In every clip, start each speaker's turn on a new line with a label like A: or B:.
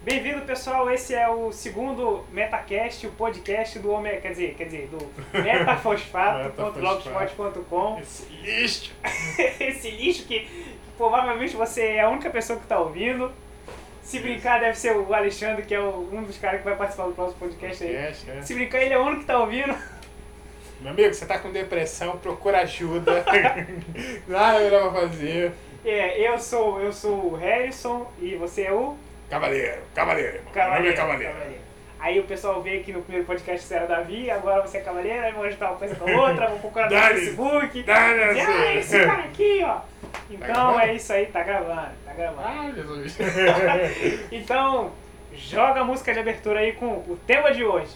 A: Bem-vindo, pessoal. Esse é o segundo Metacast, o podcast do Homem, quer dizer, do metafosfato.blogspot.com.
B: Esse lixo!
A: Esse lixo que provavelmente você é a única pessoa que está ouvindo. Se brincar, deve ser o Alexandre, que é um dos caras que vai participar do próximo podcast aí. Se brincar, ele é o único que está ouvindo.
B: Meu amigo, você tá com depressão, procura ajuda. Nada melhor pra fazer.
A: Eu sou o Harrison e você é o...
B: Cavaleiro. Meu nome é Cavaleiro.
A: Aí o pessoal vê que no primeiro podcast você era Davi, agora você é Cavaleiro, aí vão ajudar uma coisa com a outra, vão procurar no Facebook. Esse cara aqui, ó. Então é isso aí, tá gravando.
B: Ah, Jesus.
A: Então, joga a música de abertura aí com o tema de hoje.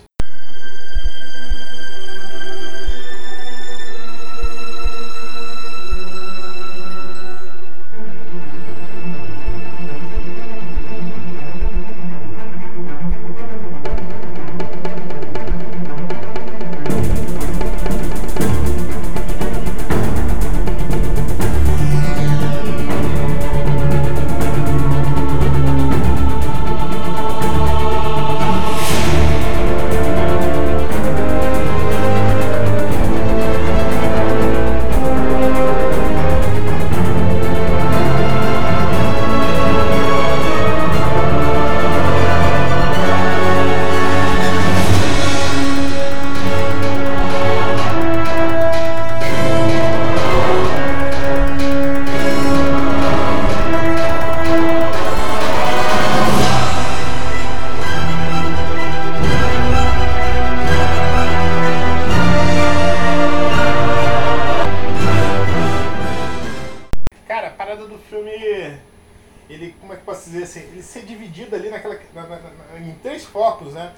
B: Ele ser dividido ali em três focos, né?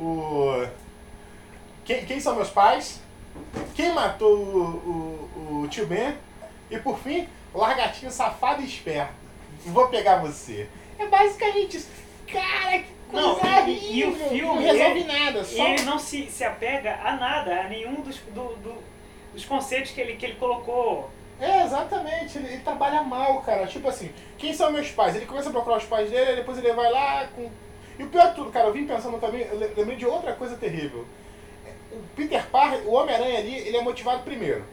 B: Quem são meus pais? Quem matou o tio Ben? E por fim, o largatinho safado e esperto. Vou pegar você. É basicamente isso. Cara, que coisa horrível.
A: E o filme
B: não resolve nada.
A: Ele não se apega a nada, a nenhum dos conceitos que ele colocou.
B: Exatamente, ele trabalha mal, cara. Tipo assim, quem são meus pais? Ele começa a procurar os pais dele, depois ele vai lá com... E o pior de tudo, cara, eu vim pensando também, eu lembrei de outra coisa terrível. O Peter Parker, o Homem-Aranha ali, ele é motivado primeiro.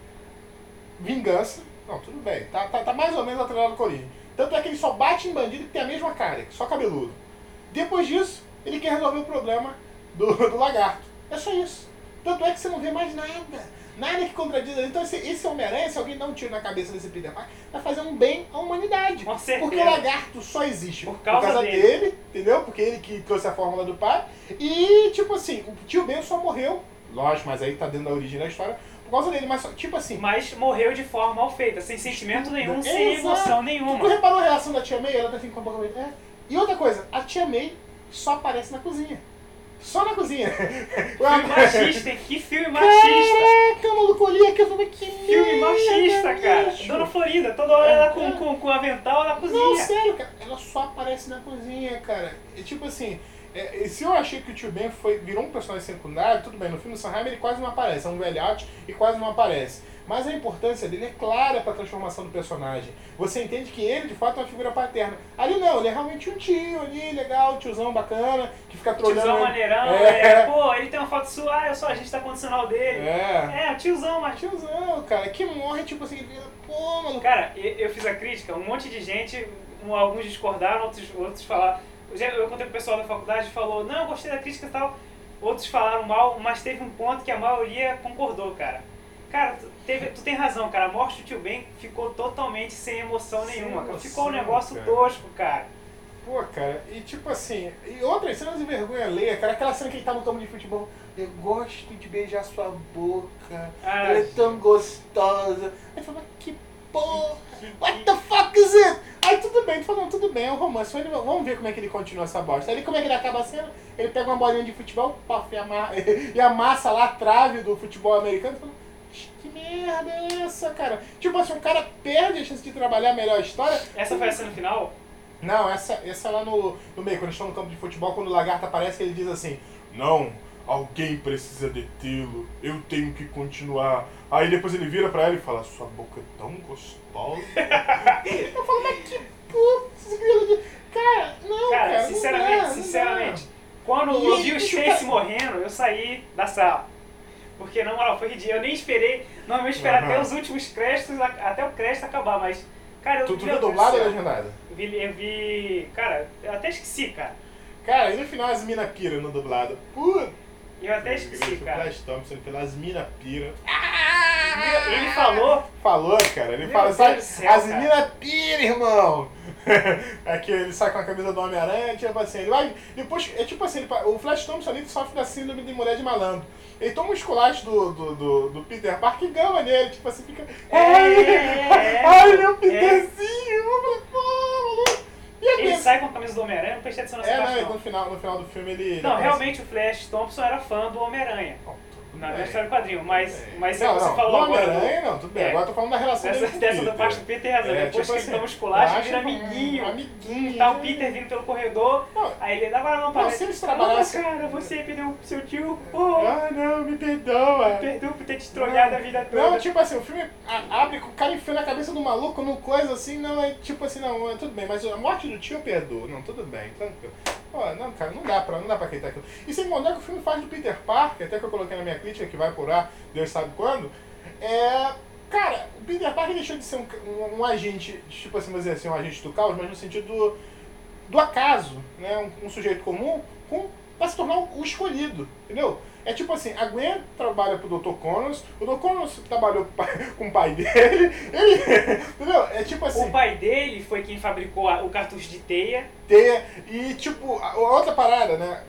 B: Vingança. Não, tudo bem, tá mais ou menos atrelado com a origem. Tanto é que ele só bate em bandido que tem a mesma cara, só cabeludo. Depois disso, ele quer resolver o problema do lagarto. É só isso. Tanto é que você não vê mais nada. Nada que contradiz. Então esse Homem-Aranha, se alguém dá um tiro na cabeça desse Peter Parker, vai fazer um bem à humanidade.
A: Com certeza.
B: Porque o lagarto só existe
A: por causa
B: dele, entendeu? Porque ele que trouxe a fórmula do pai. E, tipo assim, o tio Ben só morreu. Lógico, mas aí tá dentro da origem da história. Por causa dele, mas tipo assim...
A: Mas morreu de forma mal feita, sem sentimento nenhum, sem emoção nenhuma.
B: Tu reparou a reação da tia May? Ela tá assim com a boca... E outra coisa, a tia May só aparece na cozinha. Só na cozinha.
A: Filme machista, hein? Que filme machista.
B: Caraca, maluco, olhei aqui, eu falei, que
A: filme machista, cara.
B: Bicho.
A: Dona Florinda, toda hora ela com avental na cozinha.
B: Não, sério, cara. Ela só aparece na cozinha, cara. E tipo assim, se eu achei que o tio Ben virou um personagem secundário, tudo bem, no filme do Sanheim ele quase não aparece, é um velhote e quase não aparece. Mas a importância dele é clara para a transformação do personagem. Você entende que ele, de fato, é uma figura paterna. Ali não, ele é realmente um tio ali, legal, tiozão bacana, que fica trolando.
A: Tiozão maneirão, pô, ele tem uma foto sua, eu sou agente da condicional dele. O tiozão, mas...
B: Tiozão, cara, que morre, tipo assim, pô, maluco.
A: Cara, eu fiz a crítica, um monte de gente, alguns discordaram, outros falaram. Eu contei pro pessoal da faculdade e falou, não, eu gostei da crítica e tal. Outros falaram mal, mas teve um ponto que a maioria concordou, cara. Cara, tu tem razão, cara. A morte do tio Ben ficou totalmente sem emoção nenhuma, cara. Ficou um negócio tosco, cara.
B: Pô, cara, e tipo assim, e outras cenas de vergonha alheia, cara, aquela cena que ele tá no campo de futebol, eu gosto de beijar sua boca, ela é tão gostosa. Aí fala, que porra, what the fuck is it? Aí tudo bem, tu fala, não, tudo bem, é um romance, vamos ver como é que ele continua essa bosta. Aí como é que ele acaba a cena? Ele pega uma bolinha de futebol, puff, e amassa lá a trave do futebol americano e fala, que merda é essa, cara? Tipo assim, o cara perde a chance de trabalhar melhor a história.
A: Essa foi a cena final?
B: Não, essa lá no meio, quando eles estão no campo de futebol, quando o lagarto aparece, ele diz assim, não, alguém precisa detê-lo, eu tenho que continuar. Aí depois ele vira pra ela e fala, sua boca é tão gostosa. Eu falo, mas que puta, cara, não, cara,
A: sinceramente, Quando eu vi o Stacy morrendo, eu saí da sala. Porque, na moral, foi ridículo. Eu nem esperei, normalmente esperar até os últimos créditos, até o crédito acabar, mas... Cara,
B: Tu viu dublado ou legendado?
A: Eu vi... Cara, eu até esqueci, cara.
B: Cara, e no final as mina pira no dublado.
A: Eu até esqueci, cara.
B: Flash Thompson, no final as mina pira.
A: Ele falou...
B: Falou, cara. Ele fala, sabe, as mina pira, irmão. É que ele sai com a camisa do Homem-Aranha, tipo assim, ele vai... Depois, é tipo assim, o Flash Thompson ali sofre da síndrome de mulher de malandro. Ele toma um esculacho do Peter Parker e gama nele, tipo assim, fica... Ai, meu Peterzinho!
A: Ele sai com a camisa do Homem-Aranha, não prestei atenção nessa parte,
B: no final do filme ele...
A: Não, realmente o Flash Thompson era fã do Homem-Aranha. Na história do quadrinho, mas você falou agora...
B: Não, Homem-Aranha não, tudo bem, agora eu tô falando da relação dele com o
A: Dessa da parte do Peter razão, depois que ele toma esculacho, ele vira amiguinho. Tá o Peter vindo pelo corredor, aí ele dá uma mão pra ele.
B: Se eles trabalhassem...
A: cara, você perdeu seu tio,
B: não, me perdoa.
A: Me perdoa por ter te trolhado a vida toda.
B: Não, tipo assim, o filme abre com o cara enfiando a cabeça do maluco numa coisa assim, não, é tipo assim, não, tudo bem, mas a morte do tio eu perdoo. Não, tudo bem, tranquilo. Não, cara, não dá pra aceitar aquilo. E sem contar que o filme faz do Peter Parker, até que eu coloquei na minha crítica, que vai por Deus sabe quando, cara, o Peter Parker deixou de ser um agente, tipo assim, vamos dizer assim, um agente do caos, mas no sentido do acaso, né? Um sujeito comum pra se tornar o escolhido, entendeu? É tipo assim, a Gwen trabalha pro Dr. Connors, o Dr. Connors trabalhou com o pai dele, entendeu? É tipo assim...
A: O pai dele foi quem fabricou o cartucho de teia.
B: E tipo, a outra parada, né?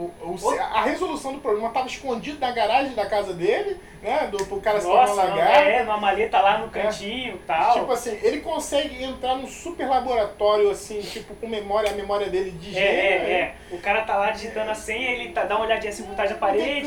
B: A resolução do problema estava escondida na garagem da casa dele, né? Pro cara se tornar lagarto.
A: Numa maleta lá no cantinho e tal.
B: Tipo assim, ele consegue entrar num super laboratório, assim, tipo, com a memória dele de gênio.
A: O cara tá lá digitando a senha, ele dá uma olhadinha assim por trás da parede.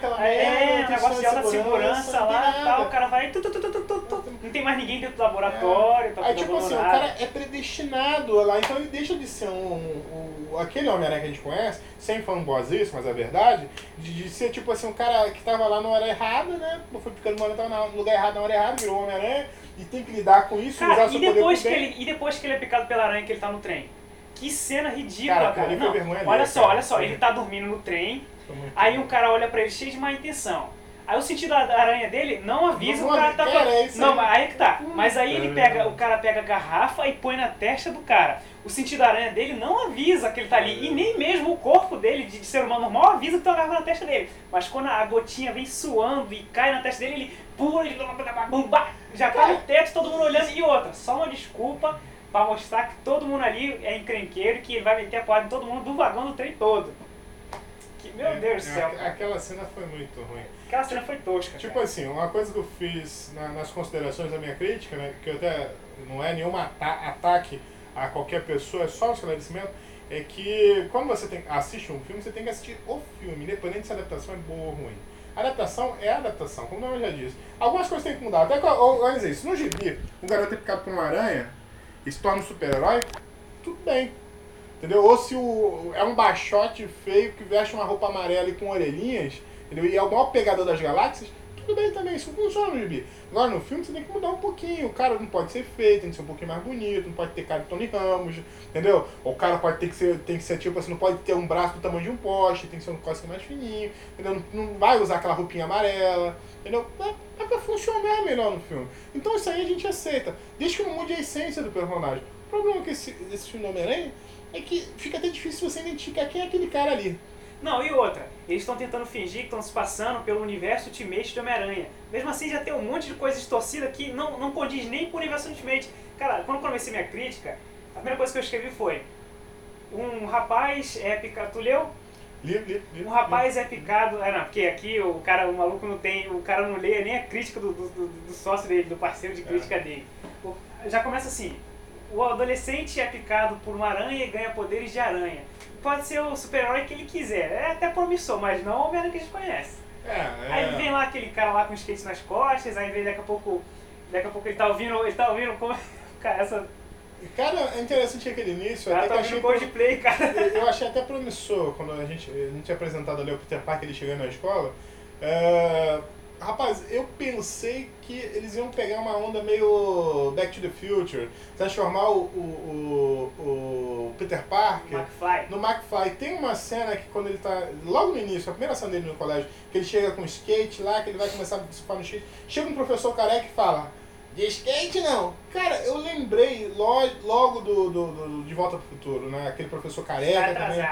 B: Um
A: negócio de alta segurança lá e tal. O cara vai. Não tem mais ninguém dentro do laboratório.
B: Aí, tipo assim, o cara é predestinado lá, então ele deixa de ser aquele Homem-Aranha que a gente conhece, sem fanboyzice, mas é verdade, de ser tipo assim, um cara que tava lá na hora errada, né? Foi ficando no lugar errado na hora errada, virou Homem-Aranha e tem que lidar com isso,
A: cara,
B: usar seu poder pro bem.
A: E depois que ele é picado pela aranha, que ele tá no trem? Que cena ridícula, cara.
B: Não,
A: olha só, ele tá dormindo no trem, aí um cara olha pra ele cheio de má intenção. Aí o sentido da aranha dele não avisa, o cara tá... aí que tá. Mas aí o cara pega a garrafa e põe na testa do cara. O sentido da aranha dele não avisa que ele tá ali. E nem mesmo o corpo dele, de ser humano normal, avisa que tem uma garrafa na testa dele. Mas quando a gotinha vem suando e cai na testa dele, ele pula, já cai no teto, todo mundo olhando. E outra, só uma desculpa pra mostrar que todo mundo ali é encrenqueiro e que ele vai meter a porrada em todo mundo do vagão do trem todo. Meu Deus do céu.
B: Aquela cena foi muito ruim.
A: Aquela cena foi tosca.
B: Tipo assim, uma coisa que eu fiz nas considerações da minha crítica, né, que eu até não é nenhum ataque a qualquer pessoa, é só um esclarecimento, é que quando você assiste um filme, você tem que assistir o filme, independente se a adaptação é boa ou ruim. A adaptação é a adaptação, como o nome já diz. Algumas coisas tem que mudar. Até olha dizer, se no gibi o garoto é picado por uma aranha e se torna um super-herói, tudo bem. Entendeu? Ou se é um baixote feio que veste uma roupa amarela e com orelhinhas, entendeu? E é o maior pegador das galáxias, tudo bem também, isso funciona no gibi. Agora no filme você tem que mudar um pouquinho, o cara não pode ser feio, tem que ser um pouquinho mais bonito, não pode ter cara de Tony Ramos, entendeu? O cara tem que ser tipo assim, não pode ter um braço do tamanho de um poste, tem que ser um cosque mais fininho, entendeu? Não vai usar aquela roupinha amarela, entendeu? É pra funcionar melhor no filme. Então isso aí a gente aceita, desde que não mude a essência do personagem. O problema que esse filme do Homem-Aranha é que fica até difícil você identificar quem é aquele cara ali.
A: Não, e outra, eles estão tentando fingir que estão se passando pelo universo Ultimate do Homem-Aranha. Mesmo assim, já tem um monte de coisa distorcida que não condiz nem com o universo Ultimate. Cara, quando eu comecei minha crítica, a primeira coisa que eu escrevi foi: um rapaz é picado. Tu leu? Um rapaz é picado. Não, porque aqui o maluco não tem. O cara não lê nem a crítica do sócio dele, do parceiro de crítica dele. Já começa assim: o adolescente é picado por uma aranha e ganha poderes de aranha. Pode ser o super-herói que ele quiser. É até promissor, mas não o Homem-Aranha que a gente conhece. Aí vem lá aquele cara lá com skate nas costas, aí vem daqui a pouco ele tá ouvindo como... Cara,
B: Cara, é interessante aquele início.
A: Cara, tá ouvindo Coldplay, cara.
B: Eu achei até promissor quando a gente é apresentado ali o Peter Parker, ele chegando na escola. Rapaz, eu pensei que eles iam pegar uma onda meio Back to the Future, transformar o Peter Parker no McFly. Tem uma cena que quando ele tá, logo no início, a primeira cena dele no colégio, que ele chega com skate lá, que ele vai começar a surfar no skate, chega um professor careca e fala, de skate não. Cara, eu lembrei logo do De Volta pro Futuro, né? Aquele professor careca também.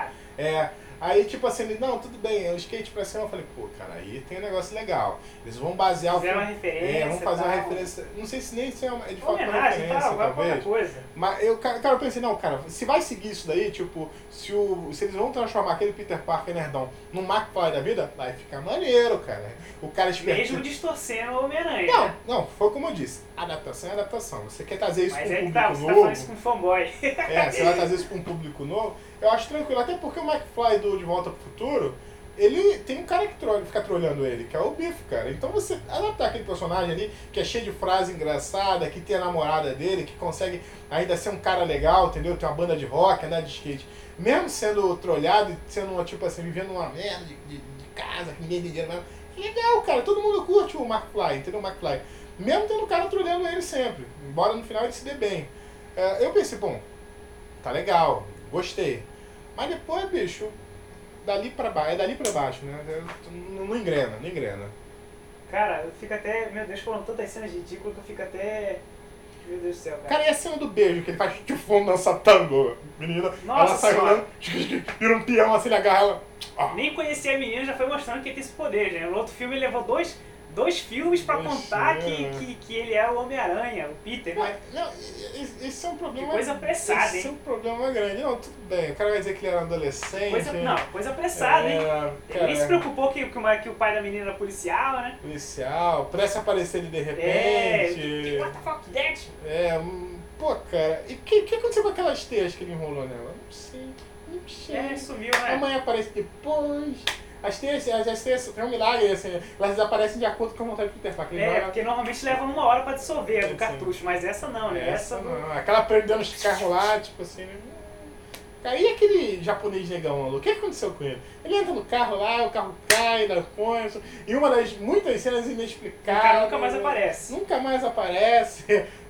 B: Aí, tipo assim, ele, não, tudo bem, é o skate pra cima. Eu falei, pô, cara, aí tem um negócio legal. Eles vão basear o filme.
A: Uma referência.
B: Vão fazer uma referência. Não sei se nem se é de fato uma
A: homenagem,
B: referência, talvez.
A: Coisa.
B: Mas eu pensei, não, cara, se vai seguir isso daí, tipo, se eles vão transformar aquele Peter Parker nerdão num McFly da vida, vai ficar maneiro, cara. O cara
A: mesmo distorcendo o Homem-Aranha.
B: Não, foi como eu disse. Adaptação é adaptação. Você quer trazer isso para um público novo.
A: Você tá falando isso com um fanboy.
B: Você vai trazer isso para um público novo. Eu acho tranquilo, até porque o McFly do De Volta pro Futuro, ele tem um cara que fica trolhando ele, que é o Biff, cara. Então você adaptar aquele personagem ali, que é cheio de frase engraçada, que tem a namorada dele, que consegue ainda ser um cara legal, entendeu? Tem uma banda de rock, andar de skate. Mesmo sendo trolhado e sendo, tipo assim, vivendo uma merda de casa, que ninguém tem dinheiro mesmo. É legal, cara. Todo mundo curte o McFly, entendeu? O McFly. Mesmo tendo o cara trolhando ele sempre. Embora no final ele se dê bem. Eu pensei, bom, tá legal, gostei. Mas depois, bicho, dali pra baixo, né? Não engrena.
A: Cara, eu fico até... Meu Deus, foram tantas cenas ridículas que eu fico até... Meu Deus do céu, cara.
B: Cara, e a cena do beijo, que ele faz de fundo dança tango, menina.
A: Nossa,
B: ela sai olhando, vira um peão assim, ele agarra ela.
A: Nem conhecia a menina, já foi mostrando que ele tem esse poder, né? No outro filme ele levou dois filmes pra contar que ele é o Homem-Aranha, o Peter.
B: Não, esse é um problema...
A: Que coisa apressada, hein?
B: Esse é um problema grande. Não, tudo bem. O cara vai dizer que ele era um adolescente.
A: Coisa apressada, hein? Ele nem se preocupou que o pai da menina era policial, né?
B: Policial, parece aparecer ele de repente.
A: What the fuck, that?
B: Pô, cara. E o que aconteceu com aquelas teias que ele enrolou nela? Não sei.
A: Sumiu, né?
B: Amanhã aparece depois... As teias, tem um milagre, assim, elas desaparecem de acordo com a vontade do Peter Parker.
A: Porque normalmente leva uma hora pra dissolver do cartucho, mas essa não, né?
B: Essa não. Aquela prendendo os carros lá, tipo assim, né? E aquele japonês negão, o que aconteceu com ele? Ele entra no carro lá, o carro cai, dá ponte, e uma das muitas cenas inexplicáveis. O cara
A: nunca mais aparece.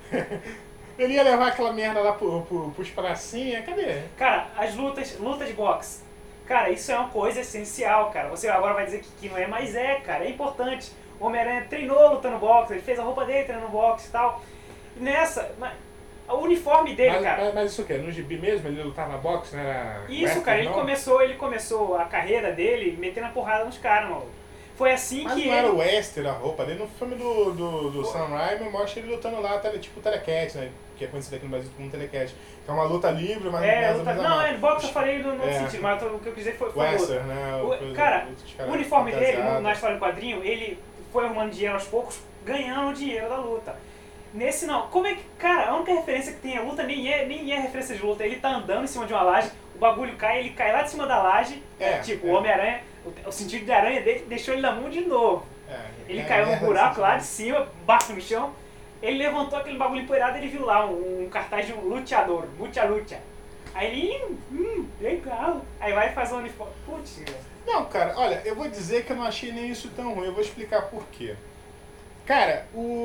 B: Ele ia levar aquela merda lá pros pracinha, cadê?
A: Cara, as lutas de boxe. Cara, isso é uma coisa essencial, cara. Você agora vai dizer que não é, mas cara, é importante. O Homem-Aranha treinou lutando boxe, ele fez a roupa dele treinando boxe e tal. E o uniforme dele, cara...
B: Mas isso o quê? No gibi mesmo? Ele lutava boxe, né?
A: Isso, cara, ele começou a carreira dele metendo a porrada nos caras, maluco. Foi assim
B: mas
A: que
B: não era o Wester a roupa dele? No filme do Sam Raimi mostra ele lutando lá, tipo Telecat, né? Que é conhecido aqui no Brasil como Telecat. Que é uma luta livre, mas
A: boxe eu falei no outro sentido, mas o que eu quis dizer foi
B: Wester, né?
A: O uniforme dele, na história do quadrinho, ele foi arrumando dinheiro aos poucos, ganhando o dinheiro da luta. Nesse não. Como é que, cara, a única referência que tem a luta nem é referência de luta. Ele tá andando em cima de uma laje, o bagulho cai, ele cai lá de cima da laje, o Homem-Aranha, o sentido de aranha dele deixou ele na mão de novo. Ele caiu num buraco lá de cima, bate no chão, ele levantou aquele bagulho empoeirado e ele viu lá um cartaz de um luteador, lucha. Aí ele, legal. Aí vai fazer um uniforme. Putz.
B: Não, cara, olha, eu vou dizer que eu não achei nem isso tão ruim, eu vou explicar por quê. Cara,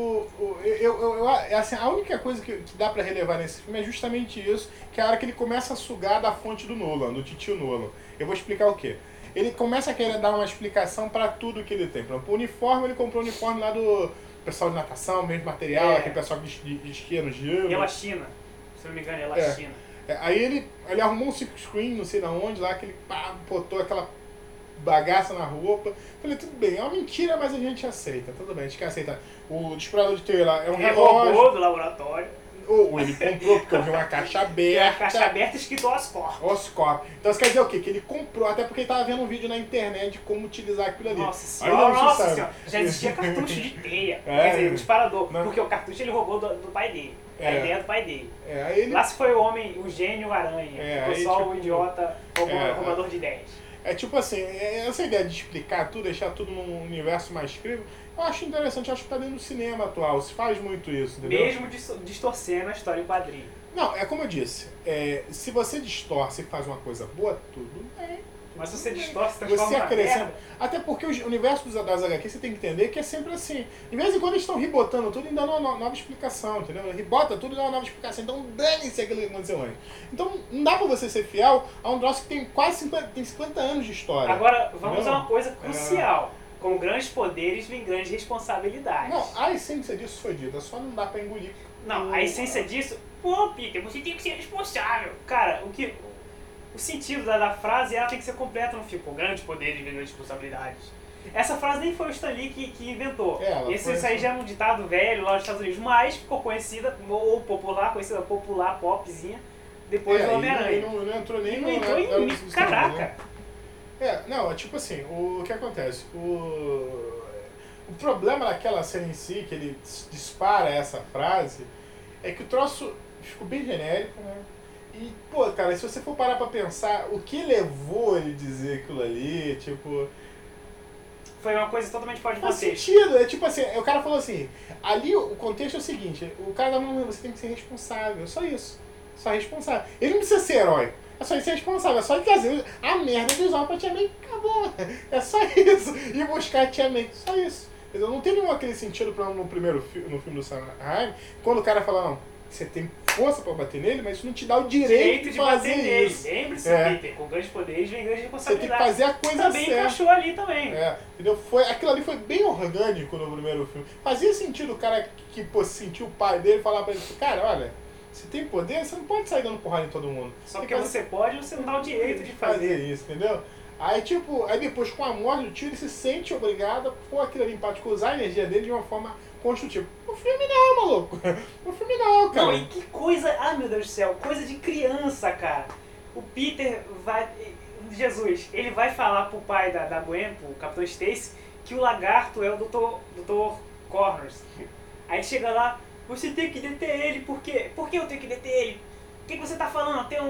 B: assim, a única coisa que dá pra relevar nesse filme é justamente isso, que é a hora que ele começa a sugar da fonte do Nolan, do titio Nolan. Eu vou explicar o quê. Ele começa a querer dar uma explicação pra tudo que ele tem. Por exemplo, o uniforme, ele comprou o uniforme lá do pessoal de natação, mesmo material, aquele pessoal que esquia no gelo.
A: E China, se não me engano, China.
B: Aí ele arrumou um silk screen, não sei de onde, lá, que ele botou aquela bagaça na roupa. Falei, tudo bem, é uma mentira, mas a gente aceita, tudo bem, a gente quer aceitar. O disparador de teia lá é um relógio.
A: Ele roubou do laboratório.
B: Ou ele comprou, porque eu vi uma caixa aberta.
A: A caixa aberta escrito Oscorp.
B: Oscorp. Então isso quer dizer o quê? Que ele comprou, até porque ele tava vendo um vídeo na internet de como utilizar aquilo ali.
A: Nossa senhora. Já existia cartucho de teia. Quer dizer, o disparador. Não. Porque o cartucho ele roubou do pai dele. A ideia do pai dele. Lá se foi o homem, o gênio, o aranha. Ficou só o idiota, roubador de ideias.
B: É tipo assim, essa ideia de explicar tudo, deixar tudo num universo mais crível, eu acho interessante, acho que tá dentro do cinema atual, se faz muito isso, entendeu?
A: Mesmo distorcendo a história em quadrinho.
B: Não, é como eu disse. Se você distorce e faz uma coisa boa, tudo bem.
A: Mas se você distorce, transforma
B: Você
A: na
B: acrescenta.
A: merda.
B: Até porque o universo das HQ você tem que entender que é sempre assim. De vez em quando eles estão ribotando tudo e dando uma nova explicação, entendeu? Ribota tudo e dá uma nova explicação. Então dane-se aquilo que aconteceu antes. Então não dá pra você ser fiel a um troço que tem quase 50 anos de história.
A: Agora, vamos a uma coisa crucial. Com grandes poderes vem grandes responsabilidades.
B: Não, a essência disso foi dita, só não dá pra engolir.
A: Não, a essência disso... Pô, Peter, você tem que ser responsável. Cara, o sentido da frase ela tem que ser completa no filme. Com grandes poderes vem grandes responsabilidades. Essa frase nem foi o Stan Lee que inventou. Isso aí já é um ditado velho lá nos Estados Unidos, mas ficou conhecida, ou conhecida popular, popzinha, depois do Homem-Aranha.
B: Ele não entrou nem
A: no... Caraca!
B: Não, é tipo assim, o que acontece? O problema daquela cena em si, que ele dispara essa frase, é que o troço ficou bem genérico, né? E, pô, cara, se você for parar pra pensar o que levou ele dizer aquilo ali, tipo...
A: Foi uma coisa totalmente fora de
B: contexto. Faz sentido, é tipo assim, o cara falou assim, ali o contexto é o seguinte, o cara não, você tem que ser responsável, só isso. Só responsável. Ele não precisa ser herói. É só ele ser responsável, é só ele trazer a merda de usar pra Tia May, acabou. É só isso. E buscar a Tia May, só isso. Não tem nenhum aquele sentido no filme do Sam Raimi, quando o cara fala, não, você tem força pra bater nele, mas isso não te dá o direito de fazer isso.
A: Lembre-se, Peter, com grandes poderes vem grandes responsabilidades.
B: Você tem que fazer a coisa
A: também
B: certa.
A: Encaixou ali também.
B: Entendeu? Aquilo ali foi bem orgânico no primeiro filme. Fazia sentido o cara que sentiu o pai dele falar pra ele, cara, olha, se tem poder, você não pode sair dando porrada em todo mundo.
A: Só porque você pode, você não dá o direito de fazer
B: isso, entendeu? Aí depois com a morte do tio, ele se sente obrigado a pôr aquilo ali em prática, usar a energia dele de uma forma construtiva. O filme não, maluco. O filme não, cara.
A: Não, e que coisa, meu Deus do céu, coisa de criança, cara. O Peter vai, Jesus, ele vai falar pro pai da Gwen, pro Capitão Stacy, que o lagarto é o Dr. Connors. Aí chega lá, você tem que deter ele, por quê? Por que eu tenho que deter ele? O que você tá falando? Tem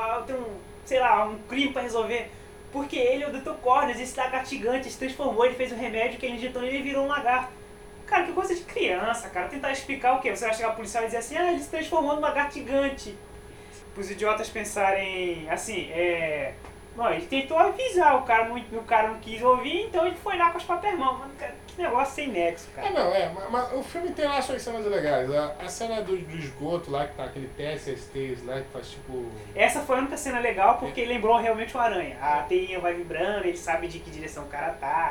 A: sei lá, um crime pra resolver. Porque ele é o Dr. Connors, esse lagarto gigante se transformou, ele fez um remédio que ele injetou nele e virou um lagarto. Cara, que coisa de criança, cara. Tentar explicar o quê? Você vai chegar pro policial e dizer assim, ele se transformou num lagarto gigante. Os idiotas pensarem assim, Não, ele tentou avisar, o cara não quis ouvir, então ele foi lá com as próprias mãos. Mano, cara, que negócio sem nexo, cara.
B: Mas o filme tem lá suas cenas legais. A cena do esgoto lá, que tá aquele TSST lá, que faz tipo...
A: Essa foi a única cena legal, porque lembrou realmente o Aranha. A teinha vai vibrando, ele sabe de que direção o cara tá.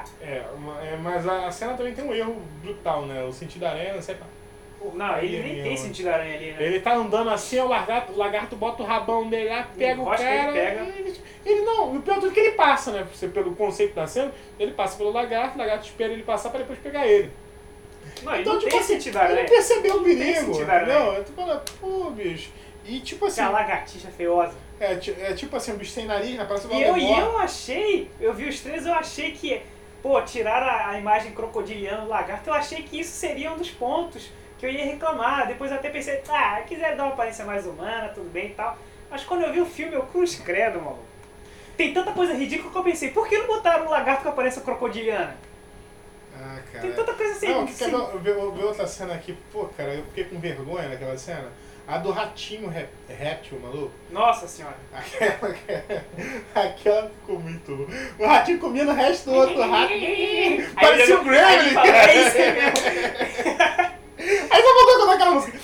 B: Mas a cena também tem um erro brutal, né? O sentido da aranha, não sei...
A: Não, ele nem tem sentido aranha ali, né?
B: Ele tá andando assim, o lagarto bota o rabão dele lá, pega o cara...
A: Ele pega.
B: Ele não, o pior de tudo é que ele passa, né? Pelo conceito da cena, ele passa pelo lagarto, o lagarto espera ele passar pra depois pegar ele.
A: Não, então, tipo, tem sentido aranha.
B: Ele percebeu o perigo,
A: entendeu?
B: Eu tô falando, pô, bicho. E tipo assim...
A: Que a lagartixa feiosa.
B: É tipo assim, um bicho sem nariz, né? Parece uma
A: eu achei, eu vi os três, eu achei que... Pô, tiraram a imagem crocodiliana do lagarto, eu achei que isso seria um dos pontos que eu ia reclamar. Depois eu até pensei, quiser dar uma aparência mais humana, tudo bem e tal. Mas quando eu vi o filme, eu cruz credo, maluco. Tem tanta coisa ridícula que eu pensei, por que não botaram um lagarto com aparência crocodiliana?
B: Cara.
A: Tem tanta coisa assim.
B: Não, quer ver outra cena aqui? Pô, cara, eu fiquei com vergonha naquela cena. A do ratinho réptil, maluco.
A: Nossa senhora.
B: Aquela ficou muito... O ratinho comendo o resto do outro rato. Parecia o Gremlin, cara.
A: É isso mesmo.
B: Aí você voltou com aquela música.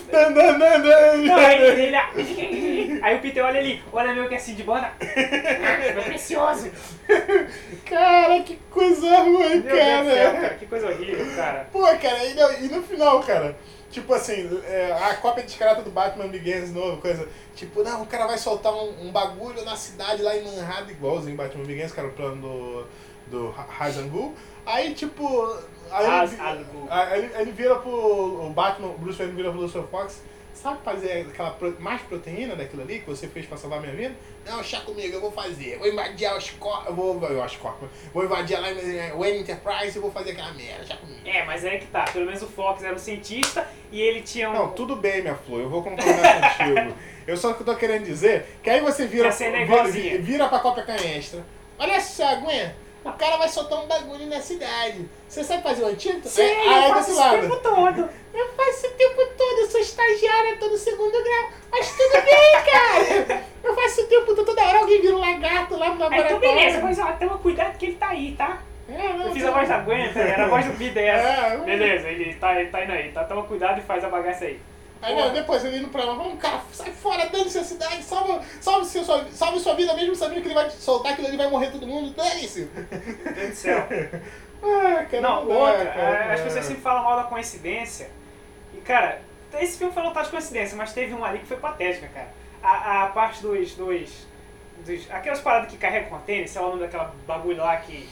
A: Aí o Peter olha ali, olha meu que é assim de banda. Meu precioso.
B: Cara, que coisa ruim, cara.
A: Que coisa horrível, cara.
B: Pô, cara, e no final, cara, tipo assim, a cópia descarada do Batman Begins novo, coisa, tipo, não, o cara vai soltar um bagulho na cidade lá em Manhattan, igualzinho Batman Begins, que era o plano do Hazangul. Aí, tipo, ele vira pro Batman, o Bruce Wayne vira pro Lucifer Fox, sabe fazer aquela mais proteína daquilo ali que você fez pra salvar minha vida? Não, chá comigo, eu vou fazer. Vou invadir vou invadir lá o Wayne Enterprise e vou fazer aquela merda, chá comigo.
A: Mas aí que tá, pelo menos o Fox era um cientista e ele tinha um...
B: Não, tudo bem, minha flor, eu vou concordar contigo. Eu só que eu tô querendo dizer que aí você vira pra cópia canestra. Olha só, Gwen. O cara vai soltar um bagulho na cidade. Você sabe fazer o antídoto?
A: Sim, eu faço isso o tempo todo.
B: Eu faço o tempo todo, eu sou estagiária, tô no 2º grau. Mas tudo bem, cara. Eu faço o tempo todo, toda hora alguém vira um lagarto lá no laboratório.
A: Então beleza, mas ó, toma cuidado que ele tá aí, tá? Eu fiz a voz da Gwen, era a voz do Peter essa. Beleza, ele tá indo aí, tá? Toma cuidado e faz a bagaça aí.
B: Aí não, depois ele indo pra lá, vamos, cara, sai fora, dane-se a cidade, salve sua vida mesmo sabendo que ele vai te soltar, que ele vai morrer todo mundo, dane-se.
A: Meu Deus do céu.
B: Cara,
A: não, outra, as pessoas sempre falam mal da coincidência. E, cara, esse filme foi lotado de coincidência, mas teve um ali que foi patética, cara. A parte dos aquelas paradas que carregam container, sei lá o nome daquela bagulho lá que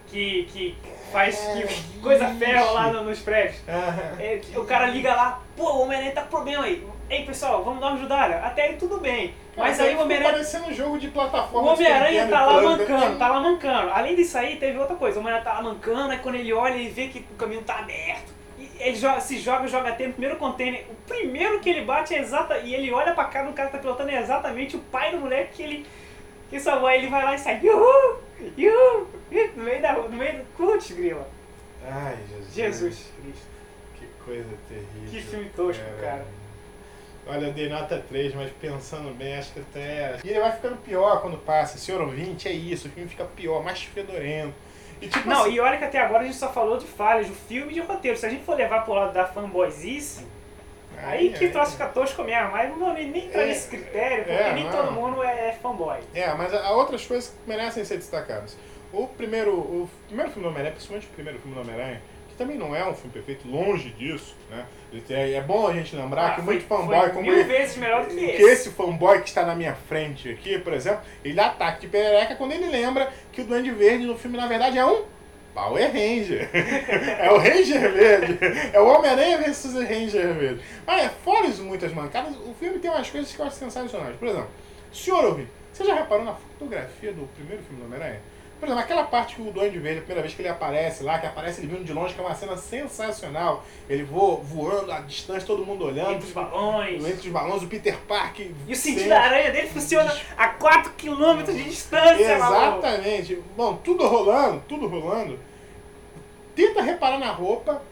A: faz que coisa ferro lá nos prédios. O cara liga lá, pô, o Homem-Aranha tá com problema aí. Ei, pessoal, vamos dar uma ajudada. Até aí tudo bem. Mas aí o Homem-Aranha...
B: parecendo um jogo de plataforma.
A: O Homem-Aranha tá lá mancando, Além disso aí, teve outra coisa. O Homem-Aranha tá lá mancando, aí quando ele olha, ele vê que o caminho tá aberto. E ele joga até no primeiro container. O primeiro que ele bate é e ele olha pra cara do cara que tá pilotando é exatamente o pai do moleque que salvou. Aí ele vai lá e sai, yuhu, yuhu, no meio do Putz, grila.
B: Ai,
A: Jesus Cristo.
B: Que coisa terrível.
A: Que filme tosco, cara.
B: Olha, eu dei nota 3, mas pensando bem, acho que até... E ele vai ficando pior quando passa. Senhor ouvinte, é isso, o filme fica pior, mais fedorento. E, tipo,
A: não,
B: assim...
A: e olha que até agora a gente só falou de falhas do filme e de roteiro. Se a gente for levar pro lado da fanboyzice, aí que o troço fica tosco mesmo. Mas não vou nem entrar nesse critério, porque nem todo mundo é fanboy.
B: Mas há outras coisas que merecem ser destacadas. O primeiro filme do Homem-Aranha, principalmente o primeiro filme do Homem-Aranha, que também não é um filme perfeito, longe disso, né? É bom a gente lembrar que muito fanboy, como
A: mil vezes melhor do que
B: esse fanboy que está na minha frente aqui, por exemplo, ele ataca de perereca quando ele lembra que o Duende Verde no filme, na verdade, é um Power Ranger. É o Ranger Verde. É o Homem-Aranha versus o Ranger Verde. Mas, fora isso, muitas mancadas, o filme tem umas coisas que eu acho sensacionais. Por exemplo, senhor ouvinte, você já reparou na fotografia do primeiro filme do Homem-Aranha? Por exemplo, aquela parte que o Duende Verde, a primeira vez que ele aparece lá, que aparece ele vindo de longe, que é uma cena sensacional. Ele voando à distância, todo mundo olhando.
A: Entre os balões.
B: Entre os balões, o Peter Parker.
A: E o sentido da aranha dele funciona a 4 km de distância,
B: exatamente. Maluco. Bom, tudo rolando. Tenta reparar na roupa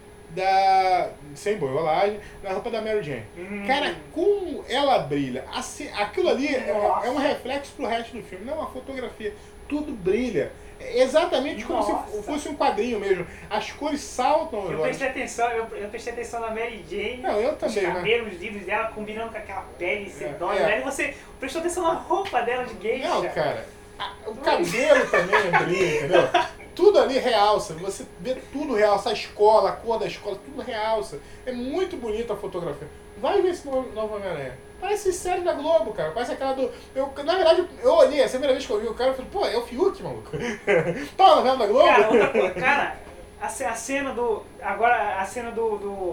B: sem boiolagem, na roupa da Mary Jane. Cara, como ela brilha. Aquilo ali é um reflexo pro resto do filme, não é uma fotografia. Tudo brilha. Exatamente como se fosse um quadrinho mesmo. As cores saltam.
A: Eu prestei atenção na Mary Jane.
B: Não, eu também.
A: Os cabelos, os livros dela combinando com aquela pele sedona. E você prestou atenção na roupa dela de geisha.
B: Não, cara. O cabelo também brilha, entendeu? Tudo ali realça. Você vê tudo realça. A escola, a cor da escola, tudo realça. É muito bonita a fotografia. Vai ver esse novo Homem-Aranha. Parece série da Globo, cara. Parece aquela do... na verdade, eu olhei, essa primeira vez que eu vi o cara, eu falei, pô, é o Fiuk, maluco. Tá na novela da Globo?
A: Cara, outra coisa, cara, a cena do... Agora, a cena do...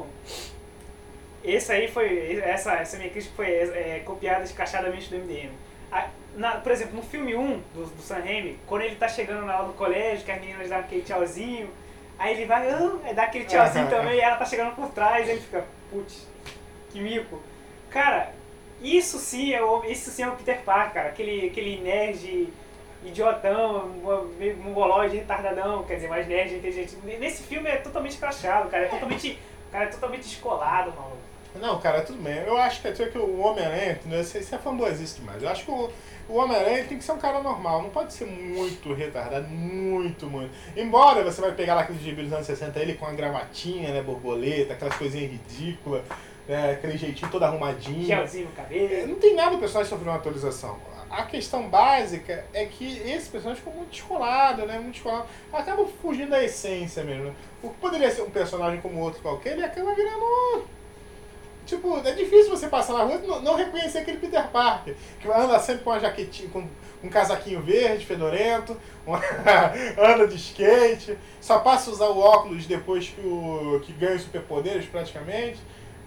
A: Esse aí foi... Essa minha crítica foi copiada escrachadamente do MDM. Por exemplo, no filme 1 do Sam Raimi, quando ele tá chegando na aula do colégio, que as meninas dão aquele tchauzinho, aí ele vai, dá aquele tchauzinho também, e ela tá chegando por trás, aí ele fica, putz, que mico. Cara... Isso sim é o Peter Parker, cara. Aquele nerd idiotão, meio mongoloide, retardadão, quer dizer, mais nerd, inteligente. Nesse filme é totalmente escrachado, cara. O cara é totalmente descolado, maluco.
B: Não, cara, tudo bem. Eu acho que o Homem-Aranha, isso é fanboyzice demais. Eu acho que o Homem-Aranha tem que ser um cara normal, não pode ser muito retardado, muito. Embora você vai pegar lá aqueles gibi dos anos 60, ele com a gravatinha, né, borboleta, aquelas coisinhas ridículas. Aquele jeitinho todo arrumadinho.
A: Gelzinho no cabelo.
B: Não tem nada o personagem sofrer uma atualização. A questão básica é que esse personagem ficou muito descolado, né? Muito descolado. Acaba fugindo da essência mesmo. Né? O que poderia ser um personagem como outro qualquer, ele acaba virando... Tipo, é difícil você passar na rua e não reconhecer aquele Peter Parker, que anda sempre com uma jaquetinha, com um casaquinho verde, fedorento, anda de skate, só passa a usar o óculos depois que ganha os superpoderes praticamente.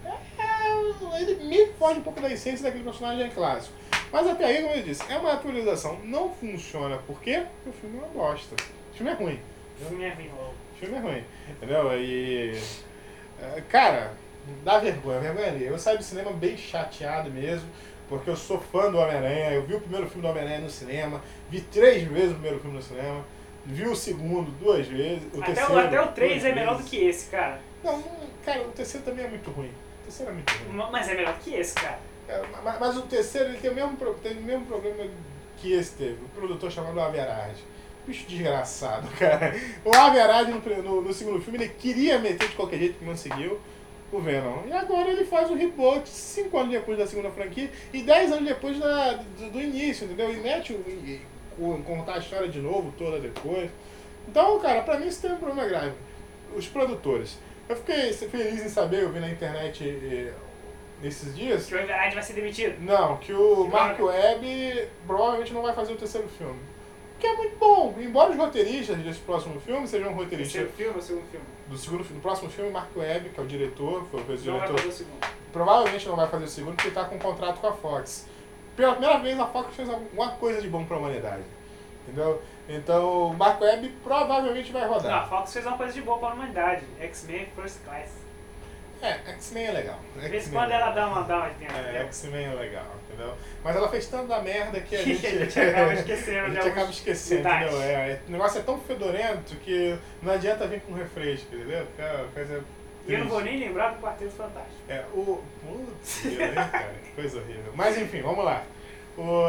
B: Ele meio que foge um pouco da essência daquele personagem clássico. Mas até aí, como eu disse, é uma atualização. Não funciona. Por quê? Porque o filme é uma bosta. O filme é ruim.
A: O filme é ruim, logo.
B: O filme é ruim. Entendeu? E... cara, dá vergonha ali. Eu saí do cinema bem chateado mesmo, porque eu sou fã do Homem-Aranha. Eu vi o primeiro filme do Homem-Aranha no cinema. Vi 3 vezes o primeiro filme no cinema. vi o segundo 2 vezes. O terceiro,
A: até o 3 é melhor
B: vezes.
A: do que esse, cara.
B: Não, cara, o terceiro também é muito ruim. O terceiro é muito ruim.
A: Mas é melhor do que esse, cara.
B: Mas o terceiro ele tem o mesmo problema que esse teve. O produtor chamado Average. Bicho desgraçado, cara. O Average no segundo filme ele queria meter de qualquer jeito que não conseguiu o Venom. E agora ele faz o reboot 5 anos depois da segunda franquia e 10 anos depois do início, entendeu? E mete contar a história de novo toda depois. Então, cara, pra mim isso tem um problema grave. Os produtores. Eu fiquei feliz em saber, eu vi na internet nesses dias.
A: Que o Everard vai ser demitido.
B: Não, que o Mark Webb provavelmente não vai fazer o terceiro filme. Que é muito bom, embora os roteiristas desse próximo filme sejam roteiristas.
A: Terceiro filme ou segundo filme?
B: Do próximo filme, Mark Webb, que é o diretor, fez o diretor.
A: Não vai fazer o segundo.
B: Provavelmente não vai fazer o segundo porque está com um contrato com a Fox. Pela primeira vez a Fox fez alguma coisa de bom para a humanidade. Entendeu? Então o Mark Webb provavelmente vai rodar.
A: Não, a Fox fez uma coisa de boa para a humanidade. X-Men First Class.
B: X-Men é legal.
A: De vez em quando ela dá uma dentro.
B: X-Men é legal, entendeu? Mas ela fez tanto da merda que a gente
A: acaba esquecendo.
B: a gente acaba esquecendo, entendeu? O negócio é tão fedorento que não adianta vir com refresco, entendeu? Coisa
A: e eu não vou nem lembrar do Quarteto Fantástico.
B: Putz, cara, que coisa horrível. Mas enfim, vamos lá. O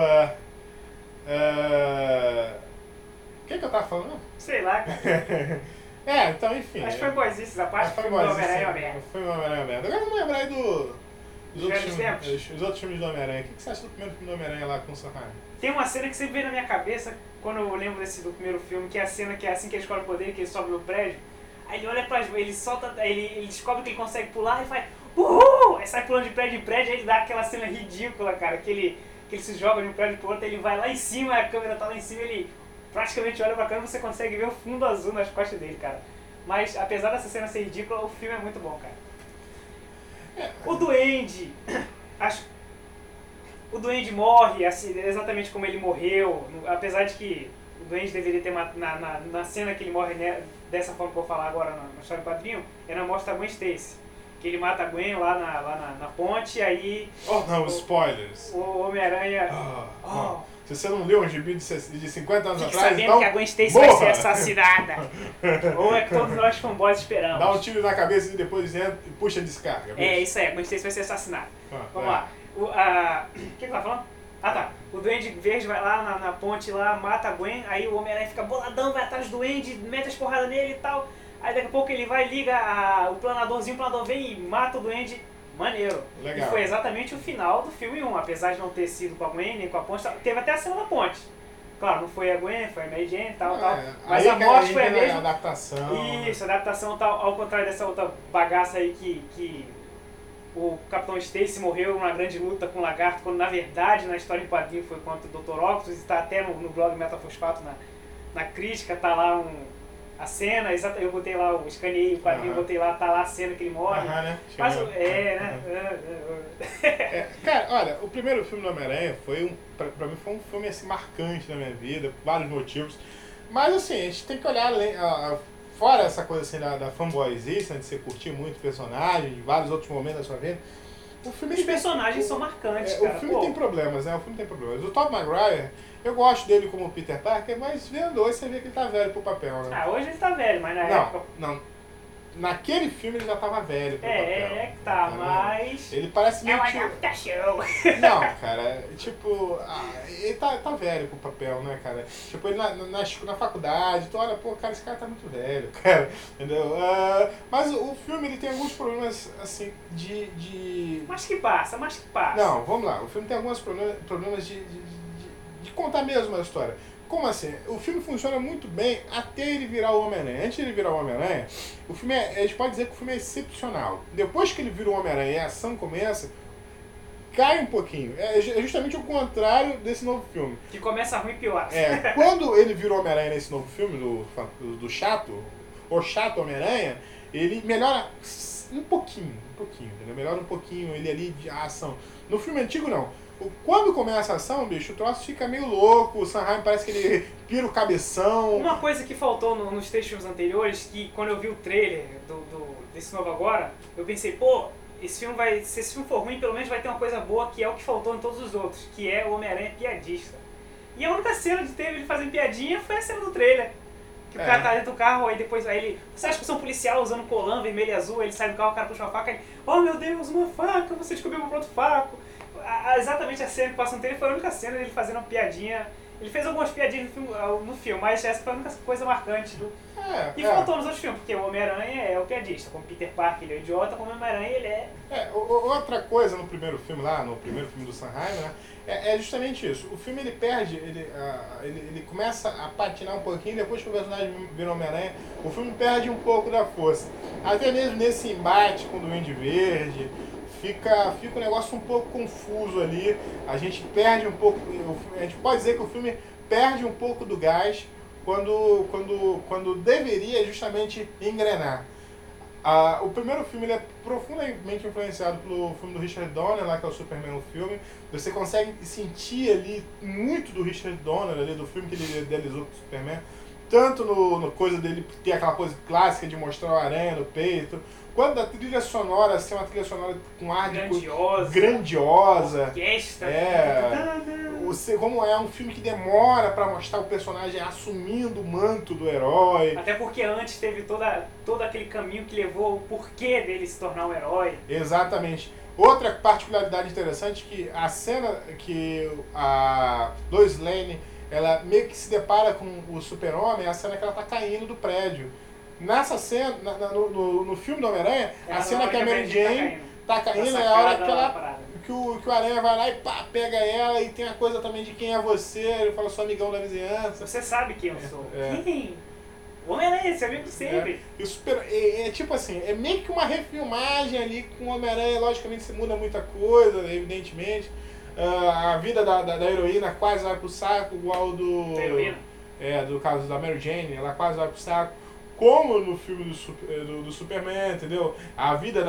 B: que eu tava falando?
A: Sei lá, cara.
B: Então enfim.
A: Acho que foi boizices, a parte foi do Homem-Aranha aberto.
B: Foi o Homem-Aranha aberto. Agora vamos lembrar aí dos outros filmes do Homem-Aranha. O que você acha do primeiro filme do Homem-Aranha lá com o Sam Raimi?
A: Tem uma cena que sempre vem na minha cabeça quando eu lembro do primeiro filme, que é a cena que é assim que ele escolhe o poder, que ele sobe no prédio. Aí ele olha ele solta, ele descobre que ele consegue pular e faz uhul! Aí sai pulando de prédio em prédio, aí ele dá aquela cena ridícula, cara, que ele se joga de um prédio pro outro, ele vai lá em cima, a câmera tá lá em cima, ele praticamente olha pra câmera e você consegue ver o fundo azul nas costas dele, cara. Mas apesar dessa cena ser ridícula, o filme é muito bom, cara. O Duende, o Duende morre, assim, exatamente como ele morreu, apesar de que o Duende deveria ter na cena que ele morre, né, dessa forma que eu vou falar agora na história do quadrinho, é na mostra da Gwen Stacy. Que ele mata a Gwen lá na ponte, e aí...
B: Oh não, spoilers!
A: O Homem-Aranha...
B: Se você não leu um gibi de 50 anos atrás,
A: sabendo
B: então...
A: que a Gwen Stacy vai ser assassinada. Ou é que todos nós fanboys esperamos.
B: Dá um tiro na cabeça e depois entra e puxa a descarga.
A: Isso aí, a Gwen Stacy vai ser assassinada. Vamos lá. O que eu tava falando? Tá. O Duende Verde vai lá na ponte, lá, mata a Gwen, aí o Homem-Aranha fica boladão, vai atrás do Duende, mete as porradas nele e tal. Aí daqui a pouco ele vai, liga o planadorzinho, o planador vem e mata o Duende. Maneiro.
B: Legal.
A: E foi exatamente o final do filme 1, apesar de não ter sido com a Gwen, nem com a ponte. Teve até a cena da ponte. Claro, não foi a Gwen, foi a Mary Jane e tal. Mas a morte foi a mesma.
B: Adaptação.
A: Isso, adaptação tal, ao contrário dessa outra bagaça aí que o Capitão Stacy morreu numa grande luta com o Lagarto, quando na verdade na história em quadrinho foi contra o Dr. Octopus, está até no blog Metafosfato, na crítica, tá lá a cena, eu botei lá, escaneei o quadrinho, botei lá, tá lá a cena que ele morre.
B: Né?
A: Mas,
B: cara, olha, o primeiro filme do Homem-Aranha pra mim foi um filme assim, marcante na minha vida, por vários motivos. Mas assim, a gente tem que olhar fora essa coisa assim da fanboyzice, né, de você curtir muito o personagem, de vários outros momentos da sua vida.
A: Os personagens são marcantes, cara.
B: O filme tem problemas, né? O Tobey Maguire, eu gosto dele como Peter Parker, mas vendo hoje você vê que ele tá velho pro papel, né?
A: Hoje ele tá velho, mas na época...
B: Não. Naquele filme ele já tava velho pro papel.
A: Mas...
B: Ele parece meio...
A: É uma adaptação.
B: Não, cara, tipo... ele tá velho pro papel, né, cara? Tipo, ele na faculdade, tu olha, pô, cara, esse cara tá muito velho, cara, entendeu? Mas o filme, ele tem alguns problemas, assim,
A: Mas que passa.
B: Não, vamos lá. O filme tem alguns problemas de contar mesmo a história. Como assim? O filme funciona muito bem até ele virar o Homem-Aranha. Antes de ele virar o Homem-Aranha, o filme a gente pode dizer que o filme é excepcional. Depois que ele vira o Homem-Aranha e a ação começa, cai um pouquinho. É justamente o contrário desse novo filme.
A: Que começa ruim e pior.
B: Quando ele vira o Homem-Aranha nesse novo filme, do chato, o chato Homem-Aranha, ele melhora um pouquinho, entendeu? Melhora um pouquinho ele ali de ação. No filme antigo, não. Quando começa a ação, bicho, o troço fica meio louco, o Sam Raimi parece que ele pira o cabeção.
A: Uma coisa que faltou nos 3 filmes anteriores, que quando eu vi o trailer desse novo agora, eu pensei, pô, se esse filme for ruim, pelo menos vai ter uma coisa boa, que é o que faltou em todos os outros, que é o Homem-Aranha piadista. E a única cena de ter ele fazendo piadinha foi a cena do trailer. Que o cara tá dentro do carro, aí depois você acha que eu sou um policial usando colã vermelho e azul, ele sai do carro, o cara puxa uma faca, ele, oh meu Deus, uma faca, você descobriu meu próprio faco. Exatamente a cena que passa no trailer foi a única cena dele fazendo uma piadinha. Ele fez algumas piadinhas no filme, mas essa foi a única coisa marcante do... faltou nos outros filmes, porque o Homem-Aranha é o piadista, como Peter Parker ele é o idiota, como o Homem-Aranha ele é...
B: Outra coisa no primeiro filme lá, no primeiro filme do Sanheim, né, é justamente isso. O filme ele perde, ele começa a patinar um pouquinho, depois que o personagem vira Homem-Aranha, o filme perde um pouco da força. Até mesmo nesse embate com o Duende Verde, fica um negócio um pouco confuso ali, a gente perde um pouco, a gente pode dizer que o filme perde um pouco do gás quando deveria justamente engrenar. O primeiro filme ele é profundamente influenciado pelo filme do Richard Donner, lá que é o Superman o filme. Você consegue sentir ali muito do Richard Donner, ali, do filme que ele idealizou pro Superman, tanto no coisa dele ter aquela pose clássica de mostrar o aranha no peito, quando a trilha sonora, assim, uma trilha sonora com ar grandiosa.
A: Orquestra.
B: Como é um filme que demora pra mostrar o personagem assumindo o manto do herói.
A: Até porque antes teve todo aquele caminho que levou o porquê dele se tornar um herói.
B: Exatamente. Outra particularidade interessante é que a cena que a Lois Lane ela meio que se depara com o Super-Homem é a cena que ela tá caindo do prédio. Nessa cena, no filme do Homem-Aranha, a cena que a Mary Jane tá caindo é a hora que o Aranha vai lá e pá, pega ela e tem a coisa também de quem é você, ele fala, sou amigão da vizinhança.
A: Você sabe quem eu sou. Quem? O Homem-Aranha, esse amigo de sempre.
B: Tipo assim, é meio que uma refilmagem ali com o Homem-Aranha, logicamente se muda muita coisa, evidentemente. A vida da heroína quase vai pro saco, igual do caso da Mary Jane, ela quase vai pro saco. Como no filme do Superman, entendeu? A vida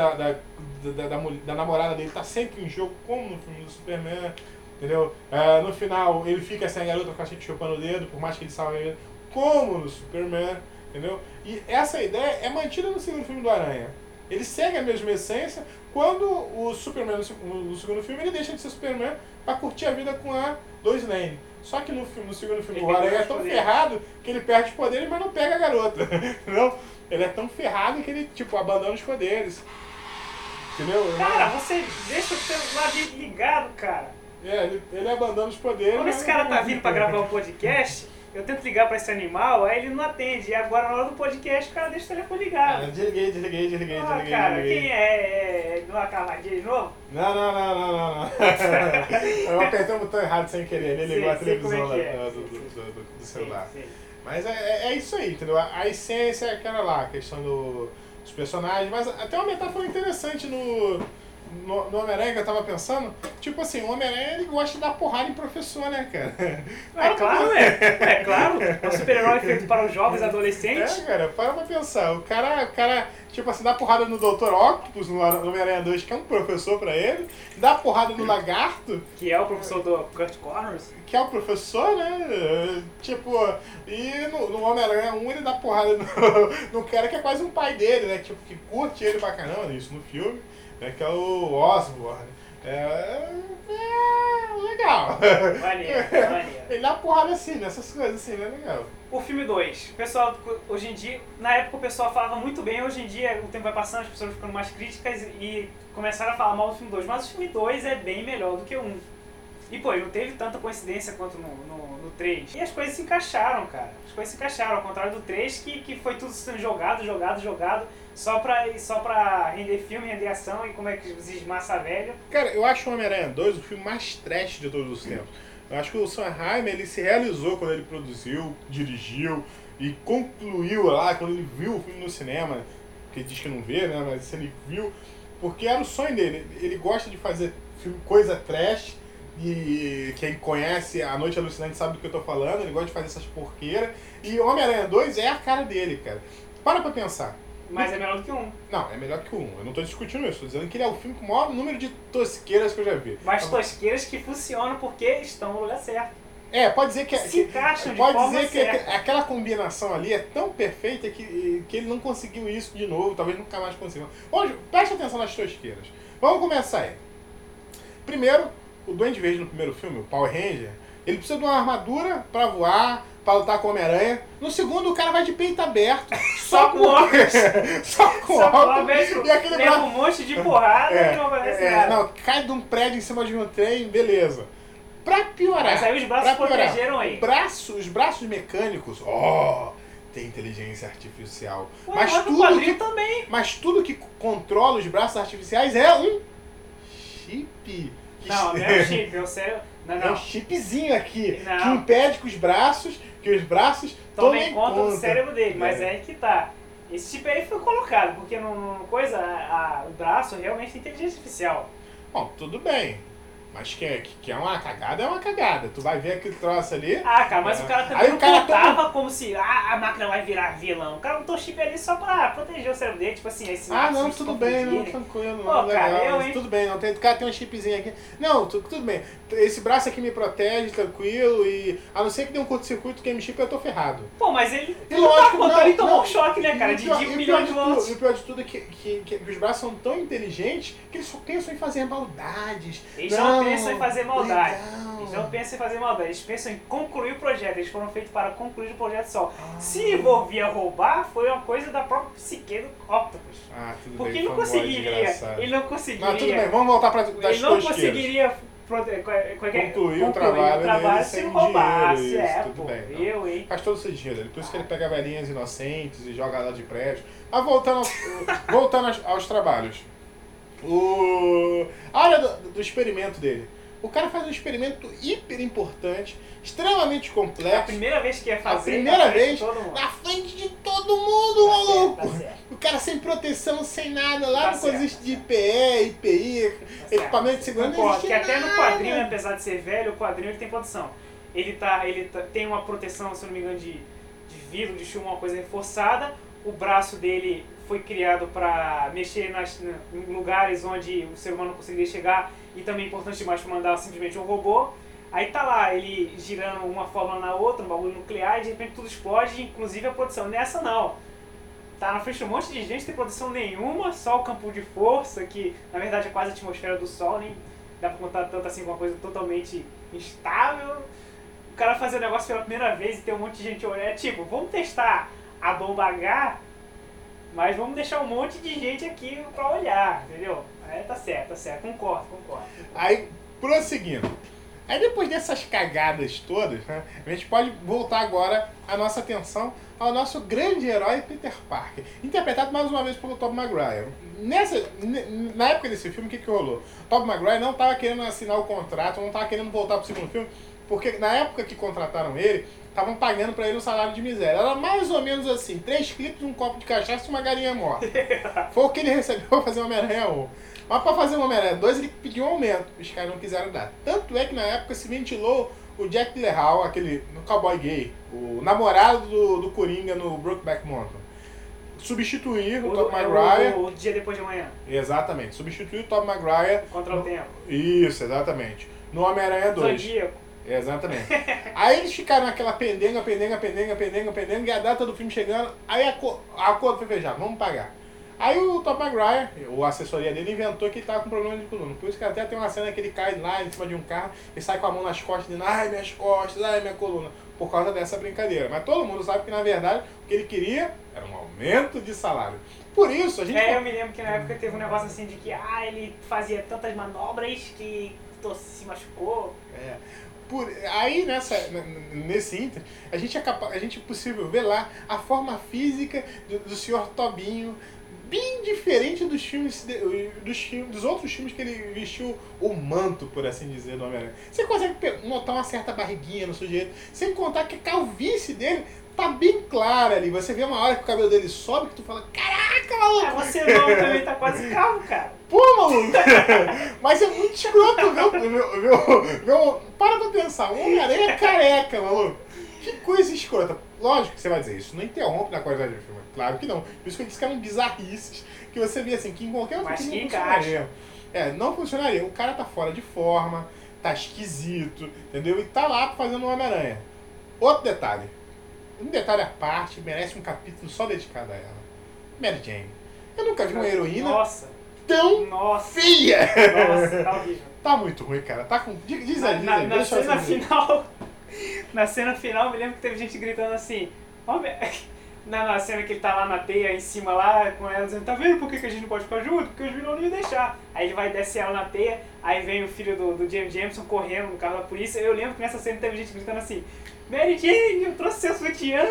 B: da namorada dele tá sempre em jogo, como no filme do Superman, entendeu? No final, ele fica sem a garota com a gente chupando o dedo, por mais que ele salve ele, como no Superman, entendeu? E essa ideia é mantida no segundo filme do Aranha. Ele segue a mesma essência quando o Superman, no segundo filme, ele deixa de ser Superman pra curtir a vida com a Lois Lane. Só que no segundo filme o Aranha é tão ferrado que ele perde os poderes, mas não pega a garota. Entendeu? Ele é tão ferrado que ele, abandona os poderes. Entendeu?
A: Cara, você deixa o celular ligado, cara.
B: Ele abandona os poderes.
A: Quando esse cara tá vindo pra gravar um podcast, eu tento ligar pra esse animal, aí ele não atende. E agora, na hora do podcast, o cara deixa o telefone ligado.
B: Desliguei.
A: Cara, quem é? Não é aquela radinha de novo?
B: Não. Eu apertei o botão errado sem querer, ele ligou a televisão do celular. Sim. Mas é isso aí, entendeu? A essência é aquela lá, a questão dos personagens, mas até uma metáfora interessante no Homem-Aranha que eu tava pensando, tipo assim, o Homem-Aranha ele gosta de dar porrada em professor, né, cara?
A: É claro, é claro. É um super-herói feito para os jovens adolescentes.
B: Cara, para pra pensar. O cara, tipo assim, dá porrada no Dr. Octopus, no Homem-Aranha 2, que é um professor pra ele, dá porrada no Lagarto,
A: que é o professor do Kurt Connors,
B: que é o professor, né? E no Homem-Aranha 1 ele dá porrada no cara que é quase um pai dele, né? Que curte ele pra caramba, isso no filme. Que é o Osborn. Legal.
A: Maneiro.
B: Ele dá porrada assim, nessas coisas assim, né? Legal.
A: O filme 2. O pessoal, hoje em dia, na época o pessoal falava muito bem, hoje em dia o tempo vai passando, as pessoas ficando mais críticas e começaram a falar mal do filme 2. Mas o filme 2 é bem melhor do que o 1. E pô, não teve tanta coincidência quanto no 3. E as coisas se encaixaram, cara. As coisas se encaixaram, ao contrário do 3, que foi tudo sendo jogado, só pra render filme, render ação e como é que exige massa velha.
B: Cara, eu acho o Homem-Aranha 2 o filme mais trash de todos os tempos. Eu acho que o Sanheim, ele se realizou quando ele produziu, dirigiu e concluiu lá, quando ele viu o filme no cinema, que ele diz que não vê, né, mas ele viu, porque era o sonho dele. Ele gosta de fazer filme, coisa trash, e quem conhece A Noite Alucinante sabe do que eu tô falando, ele gosta de fazer essas porqueiras, e Homem-Aranha 2 é a cara dele, cara. Para pra pensar.
A: Mas é melhor do que o 1.
B: Não, é melhor que o 1. Eu não tô discutindo isso. Tô dizendo que ele é o filme com o maior número de tosqueiras que eu já vi.
A: Mas tosqueiras que funcionam porque estão no lugar certo.
B: Pode dizer que...
A: Se encaixam de
B: pode
A: forma
B: dizer que
A: certa.
B: aquela combinação ali é tão perfeita que ele não conseguiu isso de novo. Talvez nunca mais consiga. Hoje, preste atenção nas tosqueiras. Vamos começar aí. Primeiro, o Duende Verde no primeiro filme, o Power Ranger, Ele precisa de uma armadura pra voar, pra lutar com o Homem-Aranha. No segundo, o cara vai de peito aberto.
A: Só com óculos.
B: Só com óculos.
A: E aquele leva um monte de porrada e não aparece nada.
B: Não, cai de um prédio em cima de um trem, beleza. Pra piorar.
A: Mas aí os braços protegeram aí.
B: Os braços mecânicos, tem inteligência artificial.
A: Ué,
B: mas tudo que controla os braços artificiais é um chip.
A: Não é um chip, é o cérebro. Não.
B: É um chipzinho aqui que impede que os braços
A: tomem conta do cérebro dele. Mas é aí que tá. Esse chip aí foi colocado, porque no coisa, o braço realmente tem inteligência artificial.
B: Bom, tudo bem. Mas que é uma cagada, Tu vai ver aquele troço ali.
A: Ah, cara, mas o cara também não contava como se a máquina vai virar vilão. O cara botou o chip ali só pra proteger o cérebro dele, tipo assim, esse
B: não, tudo bem, não, tranquilo.
A: Pô, cara,
B: tudo bem, não tem, o cara tem um chipzinho aqui. Não, tudo bem. Esse braço aqui me protege, tranquilo, e a não ser que dê um curto-circuito, game chip, eu tô ferrado.
A: Pô, mas ele
B: ele
A: tomou um choque, né, cara, de 1 milhão de volts.
B: E o pior de tudo é que os braços são tão inteligentes que eles só pensam em fazer maldades.
A: Eles não pensam em fazer maldade.
B: Legal.
A: Eles não pensam em fazer maldade. Eles pensam em concluir o projeto. Eles foram feitos para concluir o projeto só. Se envolvia roubar, foi uma coisa da própria psique do Octopus.
B: Tudo
A: porque
B: bem.
A: ele não conseguiria. Ele não conseguiria.
B: Não, tudo bem. Vamos voltar para das
A: Ele não conseguiria concluir o trabalho se não roubasse.
B: Isso,
A: tudo
B: bem. Faz todo sentido. Por isso que ele pega velhinhas inocentes e joga ela de prédio. Mas voltando aos trabalhos. A hora do experimento dele. O cara faz um experimento hiper importante, extremamente complexo.
A: É a primeira vez que ia fazer.
B: Na frente de todo mundo, maluco.
A: Certo.
B: O cara sem proteção, sem nada, lá no coisas de IPE, IPI, equipamento de segurança.
A: Concordo, que até no quadrinho, apesar de ser velho, o quadrinho ele tem proteção. Ele tem uma proteção, se eu não me engano, de vidro, de chuva, uma coisa reforçada. O braço dele foi criado para mexer em lugares onde o ser humano não conseguiria chegar, e também é importante demais para mandar simplesmente um robô. Aí tá lá, ele girando uma forma na outra, um bagulho nuclear, e de repente tudo explode, inclusive a proteção. Nessa não. Tá na frente de um monte de gente, não tem proteção nenhuma, só o campo de força, que na verdade é quase a atmosfera do Sol, nem dá pra contar tanto assim com uma coisa totalmente instável. O cara fazer o negócio pela primeira vez e ter um monte de gente olhando, tipo, vamos testar a bomba H, mas vamos deixar um monte de gente aqui pra olhar, entendeu? Aí tá certo, concordo.
B: Aí, prosseguindo. Aí depois dessas cagadas todas, né, a gente pode voltar agora a nossa atenção ao nosso grande herói Peter Parker, interpretado mais uma vez pelo Tobey Maguire. Na época desse filme, o que rolou? O Tobey Maguire não estava querendo assinar o contrato, não estava querendo voltar pro segundo filme, porque na época que contrataram ele, estavam pagando pra ele um salário de miséria. Era mais ou menos assim, 3 clipes, um copo de cachaça e uma galinha morta. Foi o que ele recebeu pra fazer Homem-Aranha 1. Mas pra fazer Homem-Aranha 2 ele pediu um aumento, os caras não quiseram dar. Tanto é que na época se ventilou o Jack Gyllenhaal, aquele cowboy gay, o namorado do Coringa no Brokeback Mountain. Substituir o Tobey Maguire.
A: O Dia Depois de Amanhã.
B: Exatamente, substituir o Tobey Maguire.
A: Contra o Tempo.
B: Isso, exatamente. No Homem-Aranha 2.
A: Zodíaco.
B: Exatamente. Aí eles ficaram naquela pendenga, e a data do filme chegando, aí a acordo foi fechado, vamos pagar. Aí o Tobey Maguire, a assessoria dele, inventou que ele tava com problema de coluna. Por isso que até tem uma cena que ele cai lá em cima de um carro e sai com a mão nas costas, dizendo, ai minhas costas, ai minha coluna. Por causa dessa brincadeira. Mas todo mundo sabe que na verdade o que ele queria era um aumento de salário. Por isso a gente...
A: eu me lembro que na época teve um negócio assim de que ele fazia tantas manobras que se machucou.
B: Aí nesse inter, a gente é possível ver lá a forma física do senhor Tobinho, bem diferente dos outros filmes que ele vestiu o manto, por assim dizer, do Homem-Aranha. Você consegue notar uma certa barriguinha no sujeito, sem contar que a calvície dele tá bem clara ali. Você vê uma hora que o cabelo dele sobe que tu fala, caraca, maluco!
A: Você não também tá quase calvo, cara.
B: Pô, maluco! Mas é muito escroto, viu? Para pra pensar, o Homem-Aranha é careca, maluco. Que coisa escrota. Lógico que você vai dizer, isso não interrompe na qualidade do filme. Claro que não. Por isso que eu disse que eram bizarrices. Que você vê assim, que em qualquer outro filme não funcionaria. Não funcionaria. O cara tá fora de forma, tá esquisito, entendeu? E tá lá fazendo o Homem-Aranha. Outro detalhe. Um detalhe à parte, merece um capítulo só dedicado a ela. Mary Jane. Eu nunca vi uma heroína tão feia.
A: Nossa, tá horrível.
B: Tá muito ruim, cara. Tá com... Diz aí.
A: Na cena final, Na cena final, me lembro que teve gente gritando assim, ó, na cena que ele tá lá na teia, em cima lá, com ela, dizendo, tá vendo por que a gente não pode ficar junto? Porque os vilões não iam deixar. Aí ele vai descer ela na teia, aí vem o filho do James Jameson correndo no carro da polícia. Eu lembro que nessa cena teve gente gritando assim, Mary Jane, eu trouxe seu sutiã.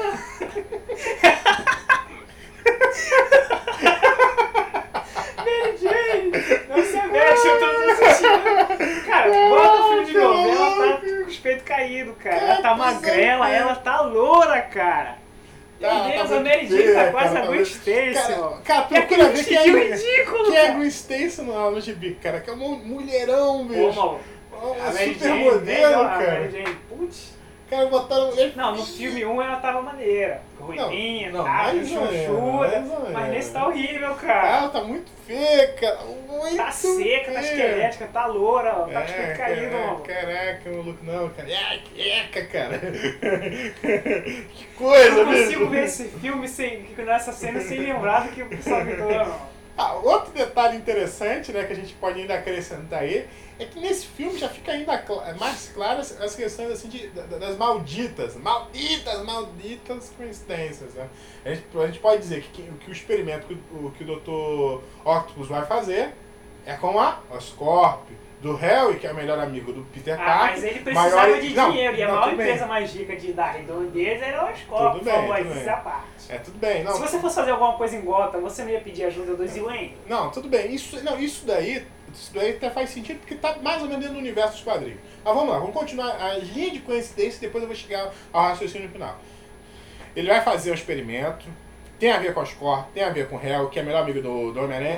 A: Mary Jane, não se mexe, eu trouxe seu sutiã. Cara, bota o filme de novo, ela tá com os peitos caídos, cara. Ela tá magrela, ela tá loura, cara. Meu Deus, a Mary Jane tá quase a Gwen Stacy, ó.
B: Cara, procura ver quem é
A: cara.
B: Gwen Stacy no gibi, cara. Que é um mulherão, bicho.
A: A Mary
B: super
A: Jane,
B: modelo,
A: a
B: cara.
A: Mary Jane, putz.
B: Cara, botaram...
A: Não, no filme 1 ela tava maneira. Ruivinha,
B: Não,
A: tá,
B: mais ou menos,
A: chonchuda. Mas nesse tá horrível, cara.
B: Ela tá muito feia, cara. Muito
A: Tá seca,
B: feia.
A: tá esquelética, tá loura, ó. Tá com os peitos caídos, mano.
B: Caraca, maluco, não, cara. Ai, que eca, cara. Que coisa,
A: Eu não
B: bicho.
A: consigo ver esse filme nessa cena sem lembrar do que o pessoal gritou, não.
B: Outro detalhe interessante, né, que a gente pode ainda acrescentar aí, é que nesse filme já fica ainda mais claras as questões assim, das malditas coincidências. Né? A gente pode dizer que o experimento que o Dr. Octopus vai fazer é com a Oscorp, do Harry, que é o melhor amigo do Peter Parker.
A: Mas ele precisava de dinheiro, e a maior empresa mais rica da redondeza era a Oscorp,
B: tudo bem.
A: essa parte.
B: Tudo bem. Não,
A: se você fosse fazer alguma coisa em Gotham, você não ia pedir ajuda do Ziwen?
B: Não, tudo bem. Isso daí até faz sentido porque tá mais ou menos dentro do universo dos quadrinhos. Mas vamos lá, vamos continuar as linhas de coincidência e depois eu vou chegar ao raciocínio final. Ele vai fazer um experimento, tem a ver com a Oscorp, tem a ver com o Harry, que é o melhor amigo do Homem-Aranha.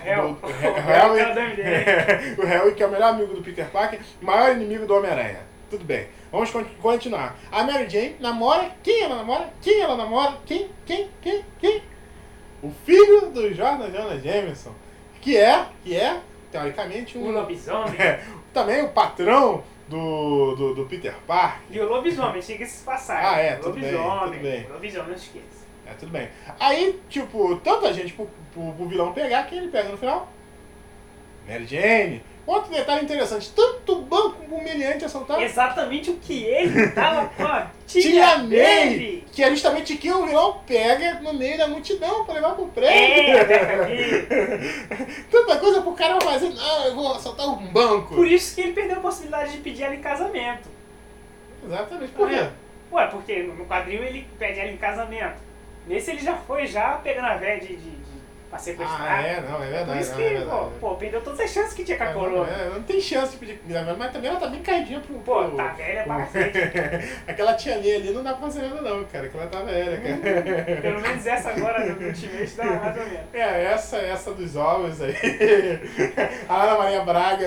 B: O Harry, que é o melhor amigo do Peter Parker, maior inimigo do Homem-Aranha. Tudo bem, vamos continuar. A Mary Jane namora, quem ela namora? Quem? O filho do Jonah Jameson, que é, teoricamente,
A: um lobisomem.
B: Também o patrão do Peter Parker.
A: E o lobisomem, chega a se passar.
B: Tudo bem.
A: Lobisomem, não esqueça.
B: Tudo bem. Aí, tipo, tanta gente pro vilão pegar, quem ele pega no final? Mary Jane. Outro detalhe interessante, tanto banco humilhante assaltado.
A: Exatamente o que ele tava com a tia May,
B: que é justamente quem o vilão pega no meio da multidão pra levar pro prédio. Tanta coisa pro cara fazer, não, eu vou assaltar um banco.
A: Por isso que ele perdeu a possibilidade de pedir ela em casamento.
B: Exatamente, por quê?
A: Ué, porque no quadrinho ele pede ela em casamento. Nesse ele já foi pegando a véia pra sequestrar.
B: É verdade.
A: Por isso que, pô, perdeu todas as chances que tinha com a coroa.
B: Não tem chance de pedir, mas também ela tá bem caidinha pro...
A: Pô, tá velha pra cacete.
B: Aquela tia ali não dá pra fazer nada não, cara, que ela tá velha, cara.
A: Pelo menos essa agora do Ultimate dá mais ou menos.
B: Essa dos ovos aí. A Ana Maria Braga.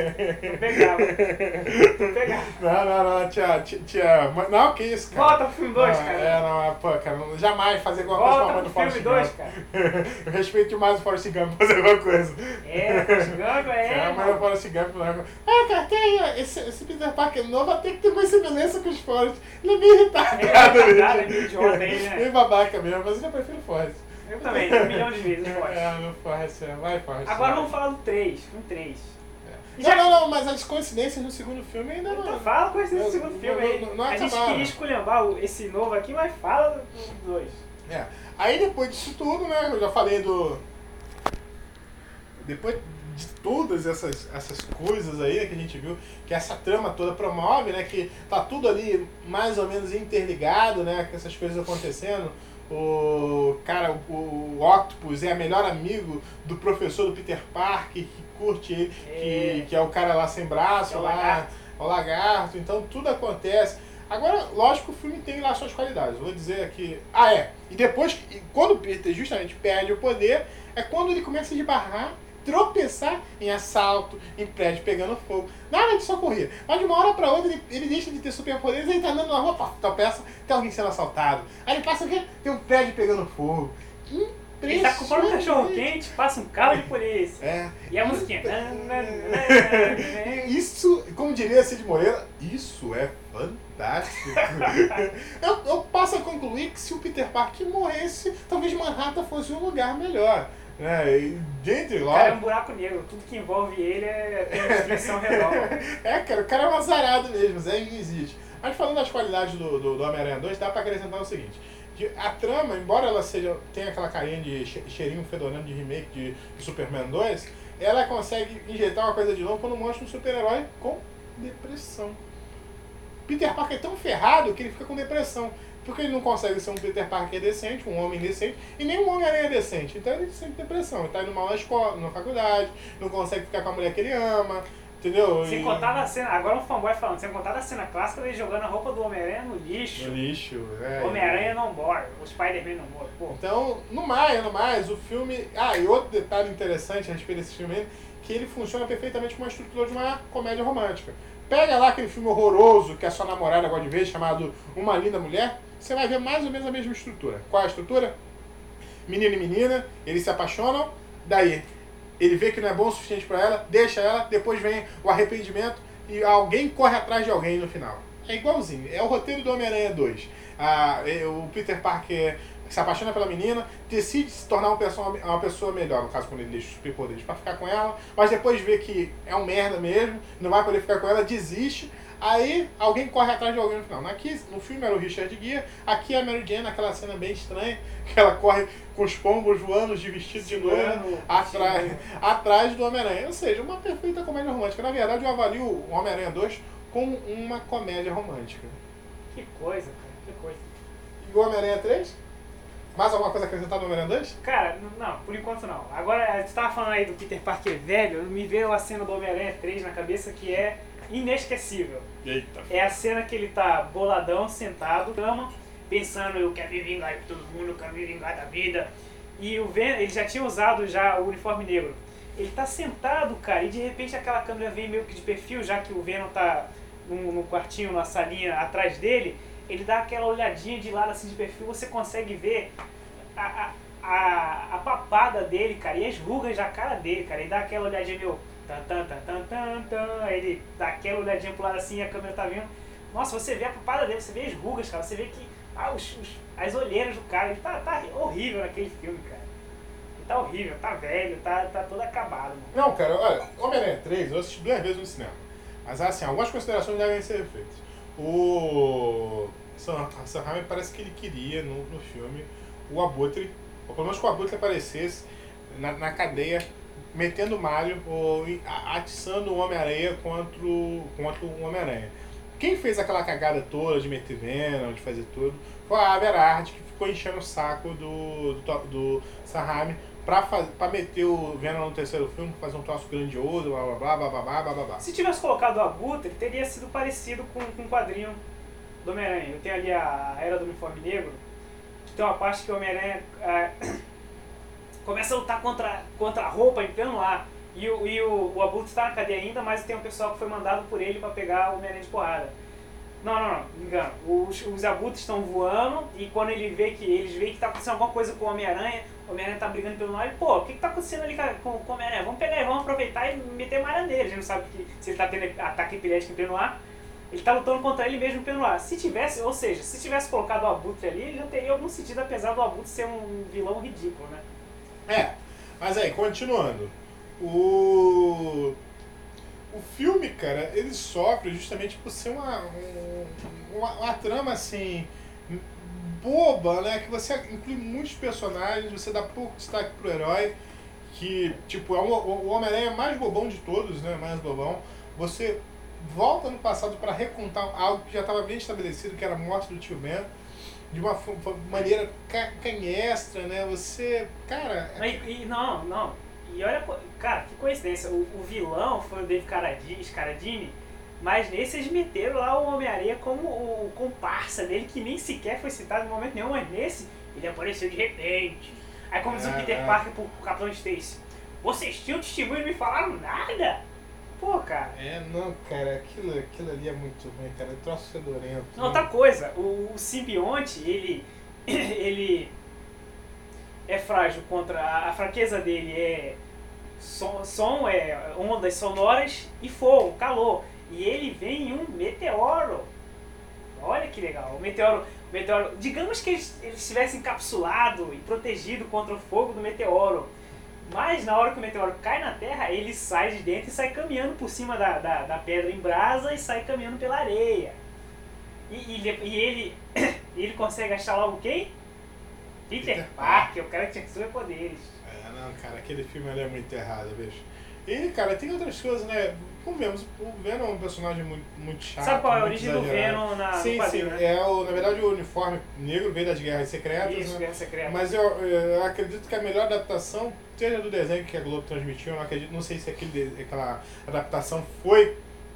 A: Tu pegava.
B: Não, tia. Não, que isso, cara.
A: Volta pro filme 2, cara.
B: Pô, cara, jamais fazer alguma coisa com a mãe do Forrest Gump.
A: Volta pro filme 2, cara.
B: Eu respeito demais o Forrest Gump fazer alguma coisa.
A: Forrest Gump
B: A mãe do Forrest Gump não. Cara, esse Peter Parker novo vai ter que ter mais semelhança com os Forrest. Ele é meio retardado.
A: É meio idiota aí, né?
B: Meio babaca mesmo, mas eu já prefiro o Forrest.
A: Eu também, 1 milhão de vezes o Forrest.
B: No Forrest, vai Forrest.
A: Agora vamos falar do 3, um 3.
B: Não, mas as coincidências no segundo filme ainda não.
A: Então fala coincidência do segundo filme aí. A gente queria esculhambar esse novo aqui, mas fala do 2.
B: Aí depois disso tudo, né, eu já falei depois de todas essas coisas aí que a gente viu, que essa trama toda promove, né, que tá tudo ali mais ou menos interligado, né, com essas coisas acontecendo. O Octopus é o melhor amigo do professor do Peter Parker, que curte ele, que é o cara lá sem braço, o lagarto, então tudo acontece. Agora, lógico que o filme tem lá suas qualidades, vou dizer aqui... E depois, quando o Peter justamente perde o poder, é quando ele começa a esbarrar, tropeçar em assalto, em prédio pegando fogo. Nada de socorrer. Mas de uma hora pra outra ele deixa de ter superpoderes, ele tá andando na rua, tropeça, tem alguém sendo assaltado. Aí ele passa o quê? Tem um prédio pegando fogo.
A: Ele tá comprando um cachorro quente, passa um carro de polícia. E a musiquinha.
B: Isso, como diria Cid Moreira, isso é fantástico. eu passo a concluir que se o Peter Parker morresse, talvez Manhattan fosse um lugar melhor.
A: O cara é um buraco negro, tudo que envolve ele tem destruição redonda.
B: Cara, o cara é um azarado mesmo, Zé não existe. Mas falando das qualidades do Homem-Aranha 2, dá pra acrescentar o seguinte. Que a trama, embora ela tenha aquela carinha de cheirinho fedorento de remake de Superman 2, ela consegue injetar uma coisa de novo quando mostra um super-herói com depressão. Peter Parker é tão ferrado que ele fica com depressão. Porque ele não consegue ser um Peter Parker decente, um homem decente, e nem um Homem-Aranha decente. Então ele sente depressão. Ele tá indo mal na escola, na faculdade, não consegue ficar com a mulher que ele ama, entendeu?
A: Sem contar da cena, agora um fanboy falando, sem contar da cena clássica dele jogando a roupa do Homem-Aranha no lixo.
B: No lixo,
A: Homem-Aranha não morre, o Spider-Man não morre, pô.
B: Então, no mais, o filme... Ah, e outro detalhe interessante a respeito desse filme, que ele funciona perfeitamente com uma estrutura de uma comédia romântica. Pega lá aquele filme horroroso que a sua namorada gosta de ver, chamado Uma Linda Mulher, você vai ver mais ou menos a mesma estrutura. Qual é a estrutura? Menino e menina, eles se apaixonam, daí ele vê que não é bom o suficiente pra ela, deixa ela, depois vem o arrependimento e alguém corre atrás de alguém no final. É igualzinho, é o roteiro do Homem-Aranha 2. O Peter Parker se apaixona pela menina, decide se tornar uma pessoa melhor, no caso quando ele deixa os superpoderes pra ficar com ela, mas depois vê que é um merda mesmo, não vai poder ficar com ela, desiste. Aí alguém corre atrás de alguém no final. Aqui, no filme era o Richard Gere, aqui é a Mary Jane, aquela cena bem estranha, que ela corre com os pombos voando de vestido de noiva atrás do Homem-Aranha. Ou seja, uma perfeita comédia romântica. Na verdade, eu avalio o Homem-Aranha 2 como uma comédia romântica.
A: Que coisa, cara, que coisa.
B: E o Homem-Aranha 3? Mais alguma coisa acrescentada no Homem-Aranha 2?
A: Cara, não, por enquanto não. Agora, você tava falando aí do Peter Parker velho, me veio a cena do Homem-Aranha 3 na cabeça que é inesquecível.
B: Eita.
A: É a cena que ele tá boladão, sentado na cama, pensando, eu quero me vingar de todo mundo, eu quero me vingar da vida. E o Venom, ele já tinha usado já o uniforme negro. Ele tá sentado, cara, e de repente aquela câmera vem meio que de perfil, já que o Venom tá no quartinho, na salinha atrás dele, ele dá aquela olhadinha de lado assim de perfil, você consegue ver a papada dele, cara, e as rugas da cara dele, cara. Ele dá aquela olhadinha meio... Ele dá aquela olhadinha pro lado assim e a câmera tá vendo. Nossa, você vê a papada dele, você vê as rugas, cara. Você vê que as olheiras do cara. Ele tá horrível naquele filme, cara. Ele tá horrível, tá velho, tá todo acabado. Mano.
B: Não, cara, olha, Homem-Aranha 3 eu assisti 2 vezes no cinema. Mas assim, algumas considerações devem ser feitas. O Sam Raimi parece que ele queria no filme o Abutre, ou pelo menos que o Abutre aparecesse na cadeia, metendo malho ou atiçando o Homem-Aranha contra o Homem-Aranha. Quem fez aquela cagada toda de meter Venom, de fazer tudo, foi a Everard, que ficou enchendo o saco do Sam Raimi pra meter o Venom no terceiro filme, fazer um troço grandioso, blá blá blá blá blá blá blá.
A: Se tivesse colocado o Abutre, teria sido parecido com um quadrinho do Homem-Aranha. Eu tenho ali a Era do Uniforme Negro, que tem uma parte que o Homem-Aranha começa a lutar contra a roupa em pleno ar. E o Abutre está na cadeia ainda, mas tem um pessoal que foi mandado por ele para pegar o Homem-Aranha de porrada. Não, me engano. Os Abutres estão voando e quando eles veem que está acontecendo alguma coisa com o Homem-Aranha está brigando pelo ar, e pô, o que está acontecendo ali com o Homem-Aranha? Vamos pegar e vamos aproveitar e meter malha nele. A gente não sabe se ele está tendo ataque epilético em pleno ar. Ele está lutando contra ele mesmo pelo ar. Se tivesse colocado o Abutre ali, ele já teria algum sentido, apesar do Abutre ser um vilão ridículo, né?
B: Mas aí, continuando. O filme, cara, ele sofre justamente por ser uma trama, assim, boba, né? Que você inclui muitos personagens, você dá pouco destaque pro herói, que, tipo, é o Homem-Aranha mais bobão de todos, né? Mais bobão. Você volta no passado para recontar algo que já estava bem estabelecido, que era a morte do Tio Ben, de uma maneira canhestra, né? Você, cara...
A: Não. E olha, cara, que coincidência. O vilão foi o Dave Carradine, mas nesse eles meteram lá o Homem-Aranha como o comparsa dele, que nem sequer foi citado em momento nenhum, mas nesse ele apareceu de repente. Aí como diz o Peter Parker pro Capitão Stacy, vocês tinham testemunho e não me falaram nada? Pô, cara.
B: Não, cara, aquilo ali é muito ruim, cara. É troço fedorento.
A: Não, outra coisa, o simbionte, ele é frágil contra... A fraqueza dele é som, ondas sonoras e fogo, calor. E ele vem em um meteoro. Olha que legal. O meteoro, digamos que ele estivesse encapsulado e protegido contra o fogo do meteoro. Mas na hora que o meteoro cai na Terra, ele sai de dentro e sai caminhando por cima da pedra em brasa e sai caminhando pela areia. E ele consegue achar logo quem? Peter Parker, o cara que tinha superpoderes.
B: Não, cara, aquele filme ali é muito errado, bicho. E, cara, tem outras coisas, né? Como vemos, o Venom é um personagem muito chato.
A: Sabe qual é a origem do Venom no quadrinho,
B: sim,
A: né?
B: na verdade o uniforme negro veio das Guerras Secretas.
A: Isso,
B: né?
A: Guerras Secretas.
B: Mas eu acredito que a melhor adaptação seja do desenho que a Globo transmitiu. Não sei se aquela adaptação foi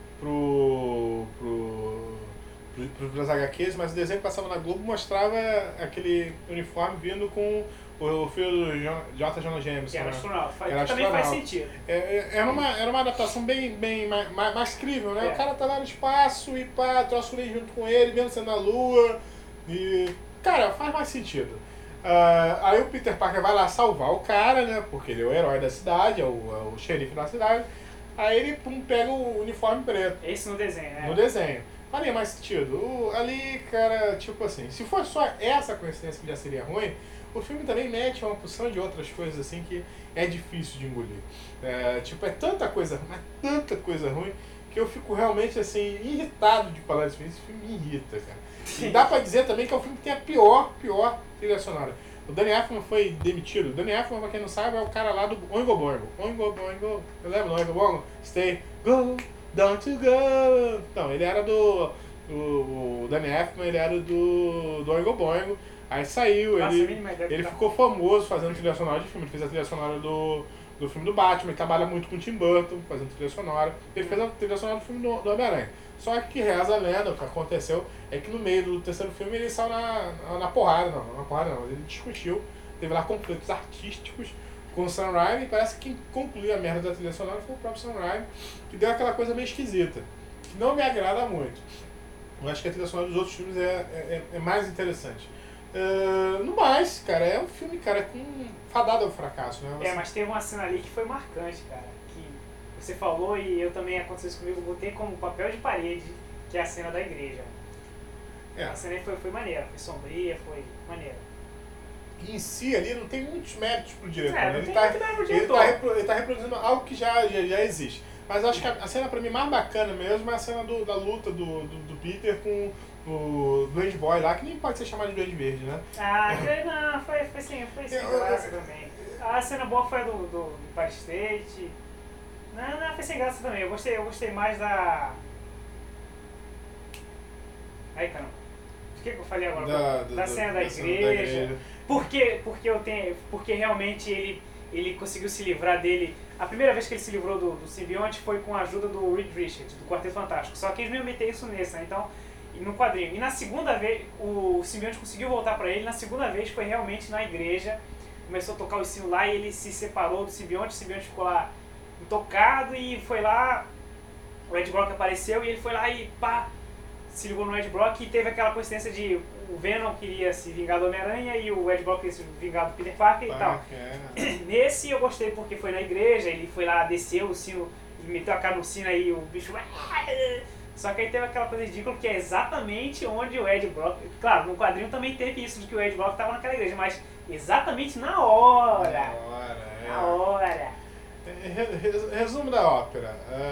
B: pros HQs, mas o desenho que passava na Globo mostrava aquele uniforme vindo com o filho do J. Jonah Jameson.
A: Que era astronauta.
B: Era
A: também faz sentido.
B: Era uma adaptação bem mais crível, né? O cara tá lá no espaço e pá, troço ali junto com ele, mesmo sendo na Lua. E, cara, faz mais sentido. Aí o Peter Parker vai lá salvar o cara, né? Porque ele é o herói da cidade, é o xerife da cidade. Aí ele pega o uniforme preto.
A: Esse no desenho, né?
B: No desenho. Faria mais sentido. Ali, cara, tipo assim, se for só essa coincidência que já seria ruim, o filme também mete uma porção de outras coisas assim que é difícil de engolir. É tanta coisa ruim que eu fico realmente assim, irritado de falar desse filme. Esse filme me irrita, cara. E dá pra dizer também que é o filme que tem a pior trilha sonora. O Danny Elfman foi demitido. O Danny Elfman, pra quem não sabe, é o cara lá do Oingo Boingo. Oingo Boingo, eu lembro do Oingo Boingo? Stay, go, don't you go. Então, ele era o Danny Elfman, ele era do Oingo Boingo. Aí saiu, ele ficou famoso fazendo trilha sonora de filme. Ele fez a trilha sonora do filme do Batman, ele trabalha muito com o Tim Burton, fazendo trilha sonora. Ele fez a trilha sonora do filme do Homem-Aranha. Só que reza a lenda, o que aconteceu é que no meio do terceiro filme ele saiu na porrada, não, ele discutiu, teve lá conflitos artísticos com o Sam Raimi, e parece que quem concluiu a merda da trilha sonora foi o próprio Sam Raimi, que deu aquela coisa meio esquisita, que não me agrada muito. Eu acho que a trilha sonora dos outros filmes é mais interessante. No mais, cara, é um filme, cara, fadado ao fracasso, né?
A: Mas teve uma cena ali que foi marcante, cara. Você falou e eu também aconteceu isso comigo, eu botei como papel de parede, que é a cena da igreja. A cena aí foi maneira, foi sombria, foi maneira.
B: E em si ali não tem muitos méritos pro diretor. Ele tá reproduzindo algo que já existe. Mas eu acho que a cena pra mim mais bacana mesmo é a cena da luta do Peter com o Duende Boy lá, que nem pode ser chamado de Duende Verde, né?
A: Não, foi sim, graça também. A cena boa foi a do Empire State. Não, foi sem graça também. Eu gostei mais da... Aí, caramba. O que eu falei agora? Da cena da igreja. Porque realmente ele conseguiu se livrar dele. A primeira vez que ele se livrou do simbionte foi com a ajuda do Reed Richards, do Quarteto Fantástico. Só que eles não iam meter isso nesse, né? Então, no quadrinho. E na segunda vez, o simbionte conseguiu voltar pra ele. Na segunda vez foi realmente na igreja. Começou a tocar o sino lá e ele se separou do simbionte. O simbionte ficou lá intocado e foi lá. O Ed Brock apareceu e ele foi lá e pá, se ligou no Ed Brock e teve aquela coincidência de o Venom queria se vingar do Homem-Aranha e o Ed Brock queria se vingar do Peter Parker e tal. Nesse eu gostei porque foi na igreja, ele foi lá, desceu o sino, meteu a cara no sino aí o bicho... Só que aí teve aquela coisa ridícula que é exatamente onde o Ed Brock... Claro, no quadrinho também teve isso de que o Ed Brock estava naquela igreja, mas exatamente na hora. Na hora.
B: Resumo da ópera.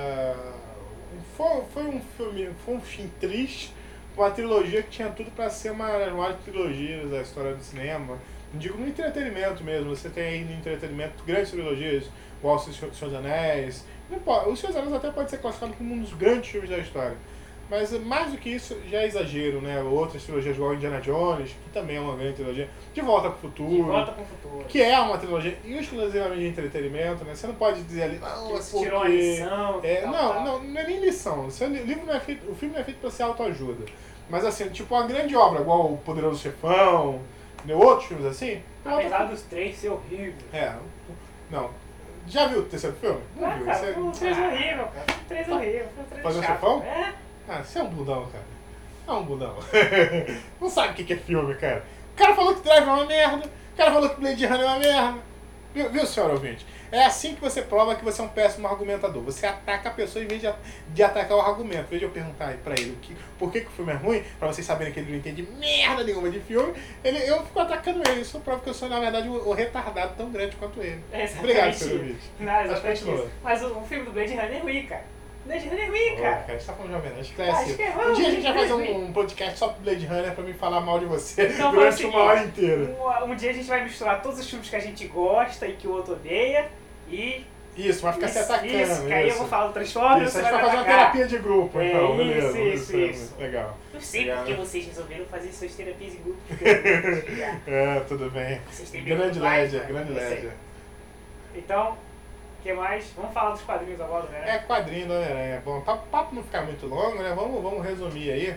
B: Foi um fim triste, uma trilogia que tinha tudo para ser uma das maiores trilogias da história do cinema. Não digo no entretenimento mesmo, você tem aí no entretenimento grandes trilogias, igual O Senhor dos Anéis. O Senhor dos Anéis até pode ser classificado como um dos grandes filmes da história. Mas mais do que isso, já é exagero, né? Outras trilogias igual Indiana Jones, que também é uma grande trilogia. De Volta pro Futuro. Que é uma trilogia exclusivamente de entretenimento, né? Você não pode dizer ali, não,
A: porque... tirou a lição.
B: Não é nem lição. O filme não é feito pra ser autoajuda. Mas assim, tipo uma grande obra, igual O Poderoso Chefão, outros filmes assim.
A: Apesar dos três ser horrível.
B: Não. Já viu o terceiro filme? Não viu.
A: Cara, o 3 é horrível, cara. O 3 é horrível.
B: Poderoso Chefão? Você é um bundão, cara. É um bundão. Não sabe o que é filme, cara. O cara falou que Drive é uma merda. O cara falou que Blade Runner é uma merda. Viu, senhor ouvinte? É assim que você prova que você é um péssimo argumentador. Você ataca a pessoa em vez de atacar o argumento. Em vez de eu perguntar aí pra ele por que o filme é ruim, pra vocês saberem que ele não entende merda nenhuma de filme, eu fico atacando ele. Isso prova que eu sou, na verdade, o retardado tão grande quanto ele. Obrigado, senhor ouvinte.
A: Mas o filme do Blade Runner é ruim, cara. Blade Runner é ruim, cara.
B: Cara, a gente tá falando de Homem-Aranha, esquece.
A: Acho que é
B: Um dia a gente vai fazer
A: ruim.
B: um podcast só pro Blade Runner pra me falar mal de você
A: Então,
B: durante uma hora inteira.
A: Um dia a gente vai misturar todos os filmes que a gente gosta e que o outro odeia e...
B: Isso, vai ficar se atacando.
A: Isso, que aí eu vou falar do Transformers.
B: Isso, a gente vai fazer uma terapia de grupo, então, beleza.
A: Isso.
B: Legal.
A: Eu sei porque vocês resolveram fazer suas terapias de grupo.
B: Tudo bem.
A: Vocês têm
B: Grande Ledger, grande
A: Eu sei.
B: Ledger.
A: Então, o que mais? Vamos falar dos quadrinhos agora, né?
B: É quadrinho do Homem-Aranha. Bom, pra o papo não ficar muito longo, né? Vamos resumir aí.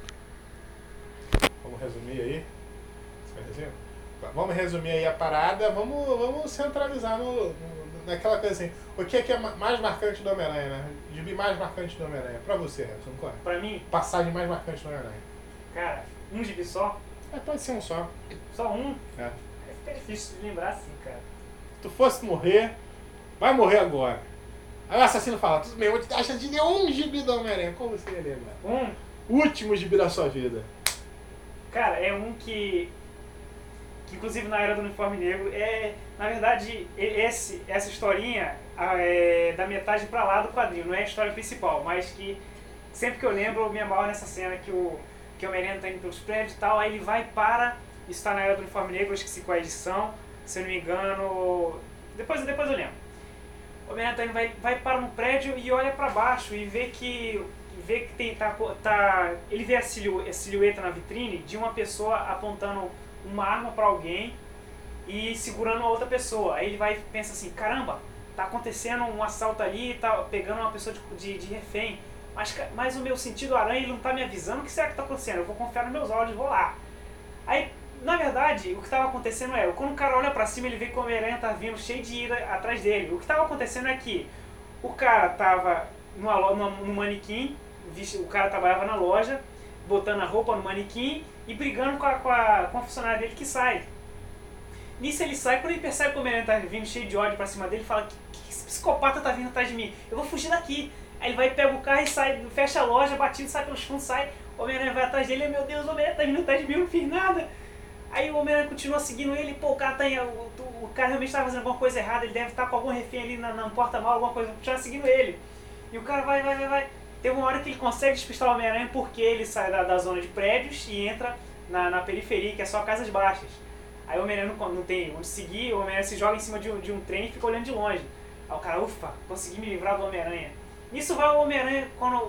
B: Vamos resumir aí a parada. Vamos centralizar naquela coisa assim. O que é mais marcante do Homem-Aranha, né? Gibi mais marcante do Homem-Aranha. Pra você, Harrison, qual é?
A: Pra mim,
B: Passagem mais marcante do Homem-Aranha.
A: cara, um gibi só?
B: Pode ser um só.
A: Só um?
B: É.
A: É difícil de lembrar assim, cara.
B: Se tu fosse morrer, vai morrer agora. Aí o assassino fala, tudo bem, eu vou te dar a chance de ler um gibi do Homem-Aranha. Qual você ia lembrar? Último gibi da sua vida.
A: Cara, é um que inclusive na Era do Uniforme Negro, na verdade, essa historinha é da metade pra lá do quadrinho, não é a história principal, mas que sempre que eu lembro, eu me amarro nessa cena que o Homem-Aranha tá indo pelos prédios e tal, aí ele vai para, isso tá na Era do Uniforme Negro, eu esqueci qual é a edição, se eu não me engano, depois eu lembro. O Homem-Aranha tá indo, vai para um prédio e olha pra baixo e vê que ele vê a silhueta na vitrine de uma pessoa apontando uma arma pra alguém e segurando a outra pessoa. Aí ele vai e pensa assim, caramba, tá acontecendo um assalto ali, tá pegando uma pessoa de refém, mas o meu sentido aranha ele não tá me avisando, o que será que tá acontecendo? Eu vou confiar nos meus olhos, vou lá. Aí, na verdade, o que tava acontecendo quando o cara olha pra cima, ele vê que o Homem-Aranha tá vindo cheio de ira atrás dele. O que tava acontecendo é que o cara tava no manequim, o cara trabalhava na loja, botando a roupa no manequim e brigando com a funcionária dele que sai. Nisso ele sai, quando ele percebe que o Homem-Aranha tá vindo cheio de ódio pra cima dele, ele fala, que esse psicopata tá vindo atrás de mim? Eu vou fugir daqui. Aí ele vai, pega o carro e sai, fecha a loja, batido, sai pelos fundos, sai. O Homem-Aranha vai atrás dele, meu Deus, o Homem-Aranha tá vindo atrás de mim, eu não fiz nada. Aí o Homem-Aranha continua seguindo ele, o cara realmente tá fazendo alguma coisa errada, ele deve estar com algum refém ali na porta-mala, alguma coisa, continua seguindo ele. E o cara vai. Tem uma hora que ele consegue despistar o Homem-Aranha porque ele sai da zona de prédios e entra na periferia, que é só casas baixas. Aí o Homem-Aranha não tem onde seguir, o Homem-Aranha se joga em cima de um trem e fica olhando de longe. Aí o cara, ufa, consegui me livrar do Homem-Aranha. Nisso vai o Homem-Aranha, quando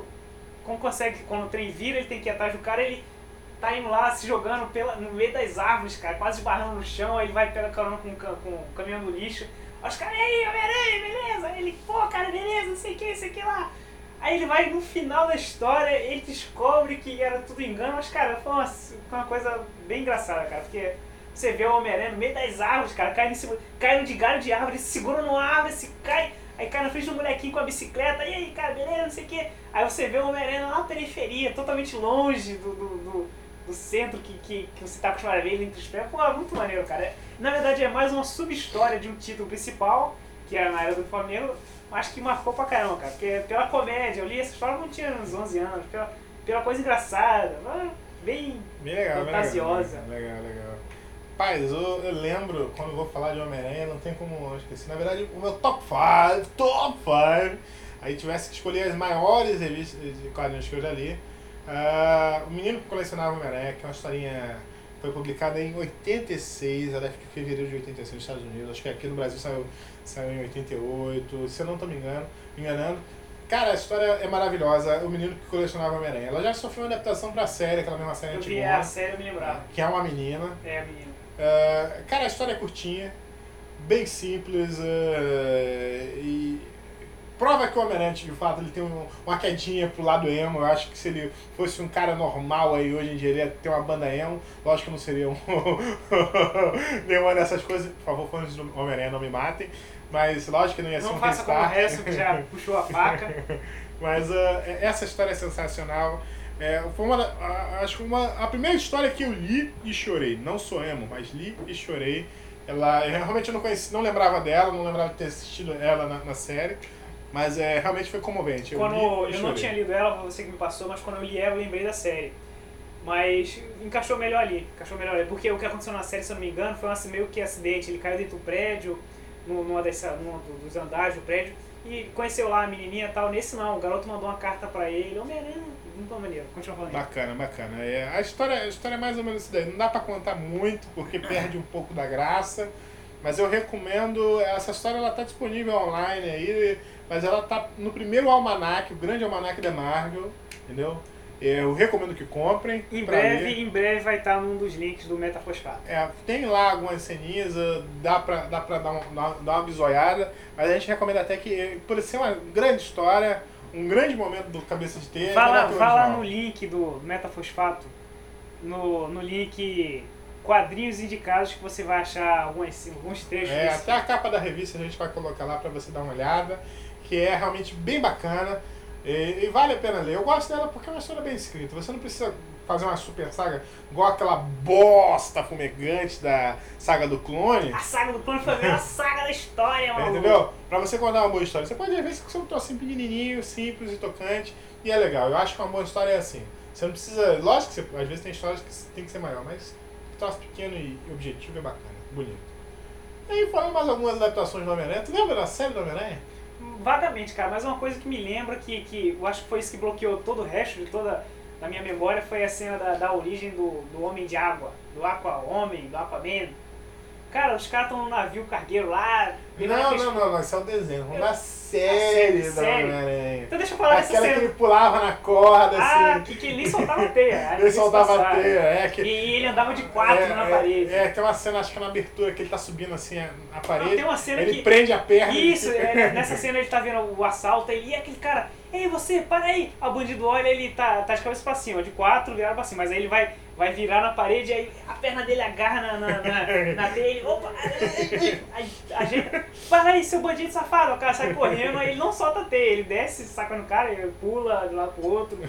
A: o trem vira, ele tem que ir atrás do cara, ele tá indo lá, se jogando no meio das árvores, cara, quase esbarrando no chão, aí ele vai pegar carona com o caminhão do lixo. Aí os caras, e aí, Homem-Aranha, beleza? Aí ele, pô, cara, beleza, não sei o que lá. Aí ele vai, no final da história, ele descobre que era tudo engano, mas, cara, foi uma coisa bem engraçada, cara, porque você vê o Homem-Aranha no meio das árvores, cara, caindo de galho de árvore, se segura numa árvore, se cai, aí cai na frente do molequinho com a bicicleta, e aí, cara, beleza, não sei o que. Aí você vê o Homem-Aranha lá na periferia, totalmente longe do centro que você tá acostumado a ver ele entre os pés. Pô, muito maneiro, cara. Na verdade, é mais uma sub-história de um título principal, que era na Era do Uniforme Negro, mas que marcou pra caramba, cara, porque pela comédia, eu li essa história quando tinha uns 11 anos, pela coisa engraçada, bem
B: legal,
A: fantasiosa.
B: Legal. Paz, eu lembro, quando eu vou falar de Homem-Aranha, não tem como eu esquecer. Na verdade, o meu top 5, aí tivesse que escolher as maiores revistas de quadrinhos que eu já li. O Menino que Colecionava Homem-Aranha, que é uma historinha, foi publicada em 86, ela é de fevereiro de 86 nos Estados Unidos, acho que aqui no Brasil saiu em 88, se eu não estou me enganando. Cara, a história é maravilhosa, O Menino que Colecionava Homem-Aranha. Ela já sofreu uma adaptação pra série, aquela mesma série antiga.
A: Eu vi a série, eu me lembrava.
B: Que é uma menina.
A: É, a menina.
B: Cara, a história é curtinha, bem simples e prova que o Homem-Aranha, de fato, ele tem uma quedinha pro lado emo. Eu acho que se ele fosse um cara normal aí hoje em dia, ele ia ter uma banda emo. Lógico que eu não seria nenhuma dessas coisas. Por favor, fãs do Homem-Aranha, não me matem. Mas lógico que não ia ser um
A: faça como o Harrison, que já puxou a faca.
B: Mas essa história é sensacional. Foi acho que a primeira história que eu li e chorei. Não sou emo, mas li e chorei. Eu realmente não lembrava dela, não lembrava de ter assistido ela na série. Mas realmente foi comovente.
A: Eu não tinha lido ela, você que me passou, mas quando eu li ela eu lembrei da série. Mas encaixou melhor ali, porque o que aconteceu na série, se eu não me engano, foi meio que acidente. Ele caiu dentro do prédio, numa dos andares do prédio, e conheceu lá a menininha e tal. Nesse não, o garoto mandou uma carta pra ele. Homem-Aranha, muito maneiro. Continua falando aí.
B: Bacana, bacana. A história é mais ou menos isso daí. Não dá pra contar muito, porque perde um pouco da graça. Mas eu recomendo, essa história ela tá disponível online aí, mas ela tá no primeiro almanaque, o grande almanaque da Marvel, entendeu? Eu recomendo que comprem.
A: Em breve vai estar num dos links do Metafosfato.
B: Tem lá algumas ceninhas, dá pra dar uma bisoiada, mas a gente recomenda até que, por ser uma grande história, um grande momento do Cabeça de Teia.
A: Vai lá no link do Metafosfato, no link quadrinhos indicados, que você vai achar alguns trechos.
B: Até a capa da revista a gente vai colocar lá pra você dar uma olhada, que é realmente bem bacana. E vale a pena ler. Eu gosto dela porque é uma história bem escrita. Você não precisa fazer uma super saga igual aquela bosta fumegante da saga do clone.
A: A saga do clone foi a melhor saga da história, mano.
B: Entendeu? Pra você contar uma boa história. Você pode ver que você é um trocinho pequenininho, simples e tocante. E é legal. Eu acho que uma boa história é assim. Você não precisa... Lógico que às vezes tem histórias que tem que ser maior, mas um troço pequeno e objetivo é bacana. Bonito. E aí falando mais algumas adaptações do Homem-Aranha. Tu lembra da série do Homem-Aranha?
A: Vagamente, cara, mas uma coisa que me lembra que eu acho que foi isso que bloqueou todo o resto de toda a minha memória foi a cena da origem do Homem de Água, do Aqua-Homem, do Aquaman. Cara, os caras estão no navio cargueiro lá.
B: Não, isso é o desenho. Vamos da série do Homem-Aranha.
A: Então deixa eu falar dessa cena.
B: Aquela que ele pulava na corda, assim.
A: Que ele nem soltava teia.
B: Ele soltava teia,
A: E ele andava de quatro na parede.
B: Tem uma cena, acho que na abertura, que ele tá subindo assim a parede.
A: Tem uma cena
B: ele prende a perna.
A: Isso, nessa cena ele tá vendo o assalto e aquele cara, ei você, para aí! O bandido olha, ele tá de cabeça pra cima, de quatro virado pra cima, mas aí ele vai virar na parede, aí a perna dele agarra na dele, opa! A gente, para aí, seu bandido safado! O cara sai correndo, aí ele não solta a teia, ele desce, saca no cara, ele pula de um lado pro outro.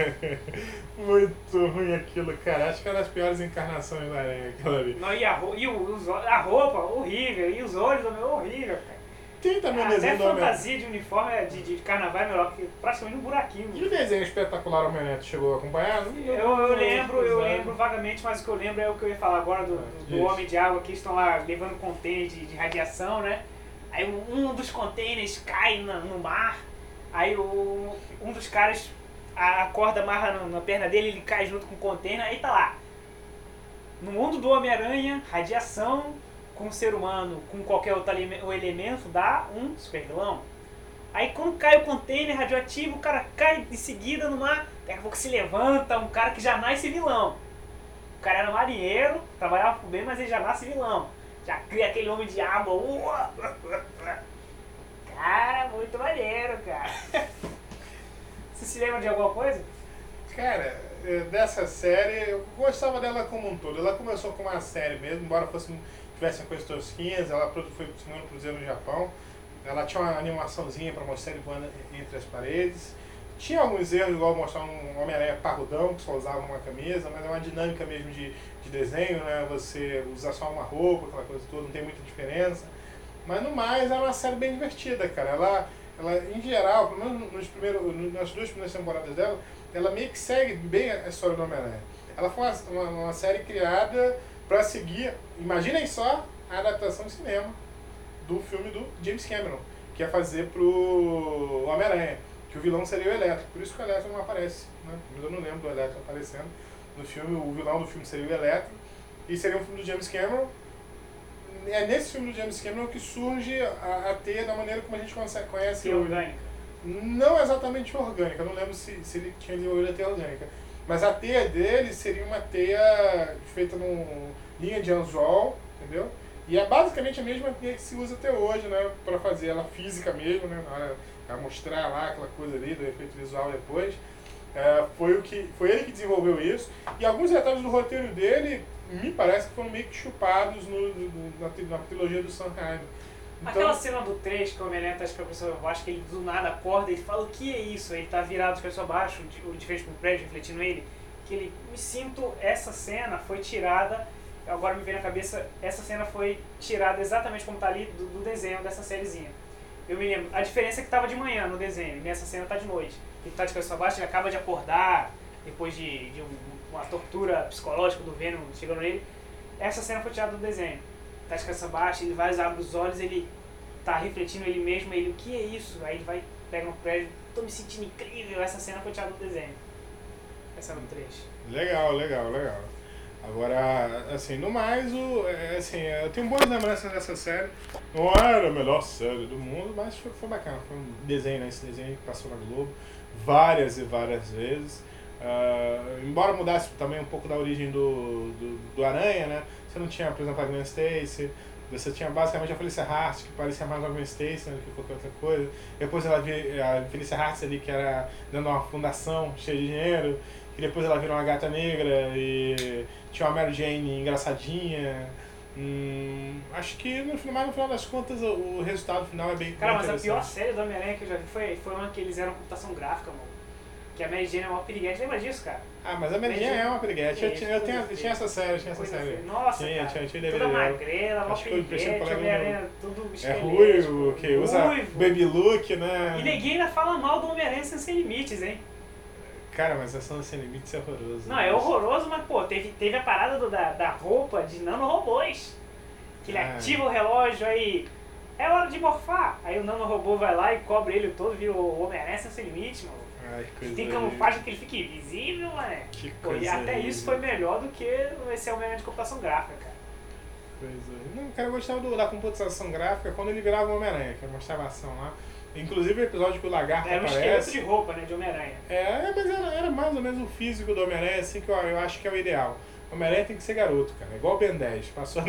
B: Muito ruim aquilo, cara. Acho que é uma das piores encarnações da aranha, aquela ali.
A: Não, a roupa, horrível, e os olhos também, horrível, cara.
B: Tem também o desenho do Homem-Aranha.
A: Fantasia de uniforme de carnaval é melhor que praticamente um buraquinho.
B: E o desenho espetacular Homem-Aranha, tu chegou a acompanhar?
A: Eu lembro vagamente, mas o que eu lembro é o que eu ia falar agora do Homem de Água, que estão lá levando containers de radiação, né? Aí um dos containers cai no mar, aí um dos caras, a corda amarra na perna dele, ele cai junto com o container, aí tá lá. No mundo do Homem-Aranha, radiação com o ser humano, com qualquer outro elemento, dá um super vilão. Aí quando cai o container radioativo, o cara cai em seguida no mar, daqui a pouco se levanta um cara que já nasce vilão. O cara era marinheiro, trabalhava por bem, mas ele já nasce vilão. Já cria aquele homem de água. Cara, muito maneiro, cara. Você se lembra de alguma coisa?
B: Cara, dessa série, eu gostava dela como um todo. Ela começou com uma série mesmo, embora tivessem coisas tosquinhas, ela foi semana cruzeiro no Japão. Ela tinha uma animaçãozinha pra mostrar ele voando entre as paredes. Tinha alguns erros, igual mostrar um Homem-Aranha parrudão, que só usava uma camisa, mas é uma dinâmica mesmo de desenho, né? Você usa só uma roupa, aquela coisa toda, não tem muita diferença. Mas no mais, é uma série bem divertida, cara. Ela em geral, pelo menos nas duas primeiras temporadas dela, ela meio que segue bem a história do Homem-Aranha. Ela foi uma série criada para seguir, imaginem só, a adaptação de cinema do filme do James Cameron, que ia fazer pro Homem-Aranha, que o vilão seria o Electro. Por isso que o Electro não aparece, né? Eu não lembro do Electro aparecendo no filme. O vilão do filme seria o Electro, e seria um filme do James Cameron. É nesse filme do James Cameron que surge a teia da maneira como a gente conhece
A: hoje. Orgânica.
B: Não exatamente orgânica, eu não lembro se ele tinha desenvolvido a teia orgânica. Mas a teia dele seria uma teia feita numa linha de anzol, entendeu? E é basicamente a mesma teia que se usa até hoje, né? Para fazer ela física mesmo, né? Para mostrar lá aquela coisa ali do efeito visual depois. Foi ele que desenvolveu isso. E alguns detalhes do roteiro dele me parece que foram meio que chupados na trilogia do Sam Raimi. Então,
A: aquela cena do 3 que o Homem-Aranha tá de cabeça pra baixo, que ele do nada acorda e fala: o que é isso? Ele tá virado de cabeça pra baixo, de frente pro prédio, refletindo ele. Que ele, me sinto, essa cena foi tirada, agora me vem na cabeça, essa cena foi tirada exatamente como tá ali do desenho dessa sériezinha. Eu me lembro, a diferença é que tava de manhã no desenho, e nessa cena tá de noite. Ele tá de cabeça pra baixo, ele acaba de acordar, depois de uma tortura psicológica do Venom chegando nele. Essa cena foi tirada do desenho. Tá de cabeça baixa, ele vai, abre os olhos, ele tá refletindo ele mesmo, ele, o que é isso? Aí ele vai, pega um prédio, tô me sentindo incrível, essa cena foi tirada do desenho. Essa é no 3.
B: Legal. Agora, assim, no mais, eu tenho boas lembranças dessa série. Não era a melhor série do mundo, mas foi bacana. Foi um desenho, né? Esse desenho que passou na Globo várias e várias vezes. Embora mudasse também um pouco da origem do Aranha, né? Você não tinha, por exemplo, a Gwen Stacy. Você tinha basicamente a Felicia Hart, que parecia mais uma Gwen Stacy, né, do que qualquer outra coisa. Depois ela viu a Felicia Hart ali, que era dando uma fundação cheia de dinheiro. Que depois ela virou uma gata negra e tinha uma Mary Jane engraçadinha. Acho que no final das contas o resultado final é bem
A: Cara,
B: bem
A: mas a pior série do Homem-Aranha que eu já vi foi uma que eles eram computação gráfica, mano. Que a Mary Jane é uma piriguete, lembra disso, cara?
B: Ah, mas a Mary Jane é uma piriguete. Eu tinha essa série,
A: Nossa,
B: tinha
A: DVD. Toda magrela, uma piriguete, Homem-Aranha tudo esqueleto.
B: É ruivo, que usa baby look, né?
A: E ninguém ainda fala mal do Homem-Aranha Sem Limites, hein?
B: Cara, mas essa Sem Limites é horroroso.
A: Não, é horroroso, mas pô, teve a parada da roupa de nanorobôs. Que ele ativa o relógio, aí é hora de morfar. Aí o nanorobô vai lá e cobre ele todo, vira o Homem-Aranha Sem Limites, mano.
B: Ai, que coisa
A: tem camuflagem que ele fique invisível, né? E até isso foi melhor do que esse Homem-Aranha de computação gráfica, cara.
B: Não, cara, eu gostava da computação gráfica quando ele virava o Homem-Aranha, que mostrava a ação lá. Inclusive o episódio que o Lagarto aparece...
A: Era um esqueleto de roupa, né, de Homem-Aranha.
B: Mas era mais ou menos o físico do Homem-Aranha, assim, que eu acho que é o ideal. O Homem-Aranha tem que ser garoto, cara, igual o Ben 10.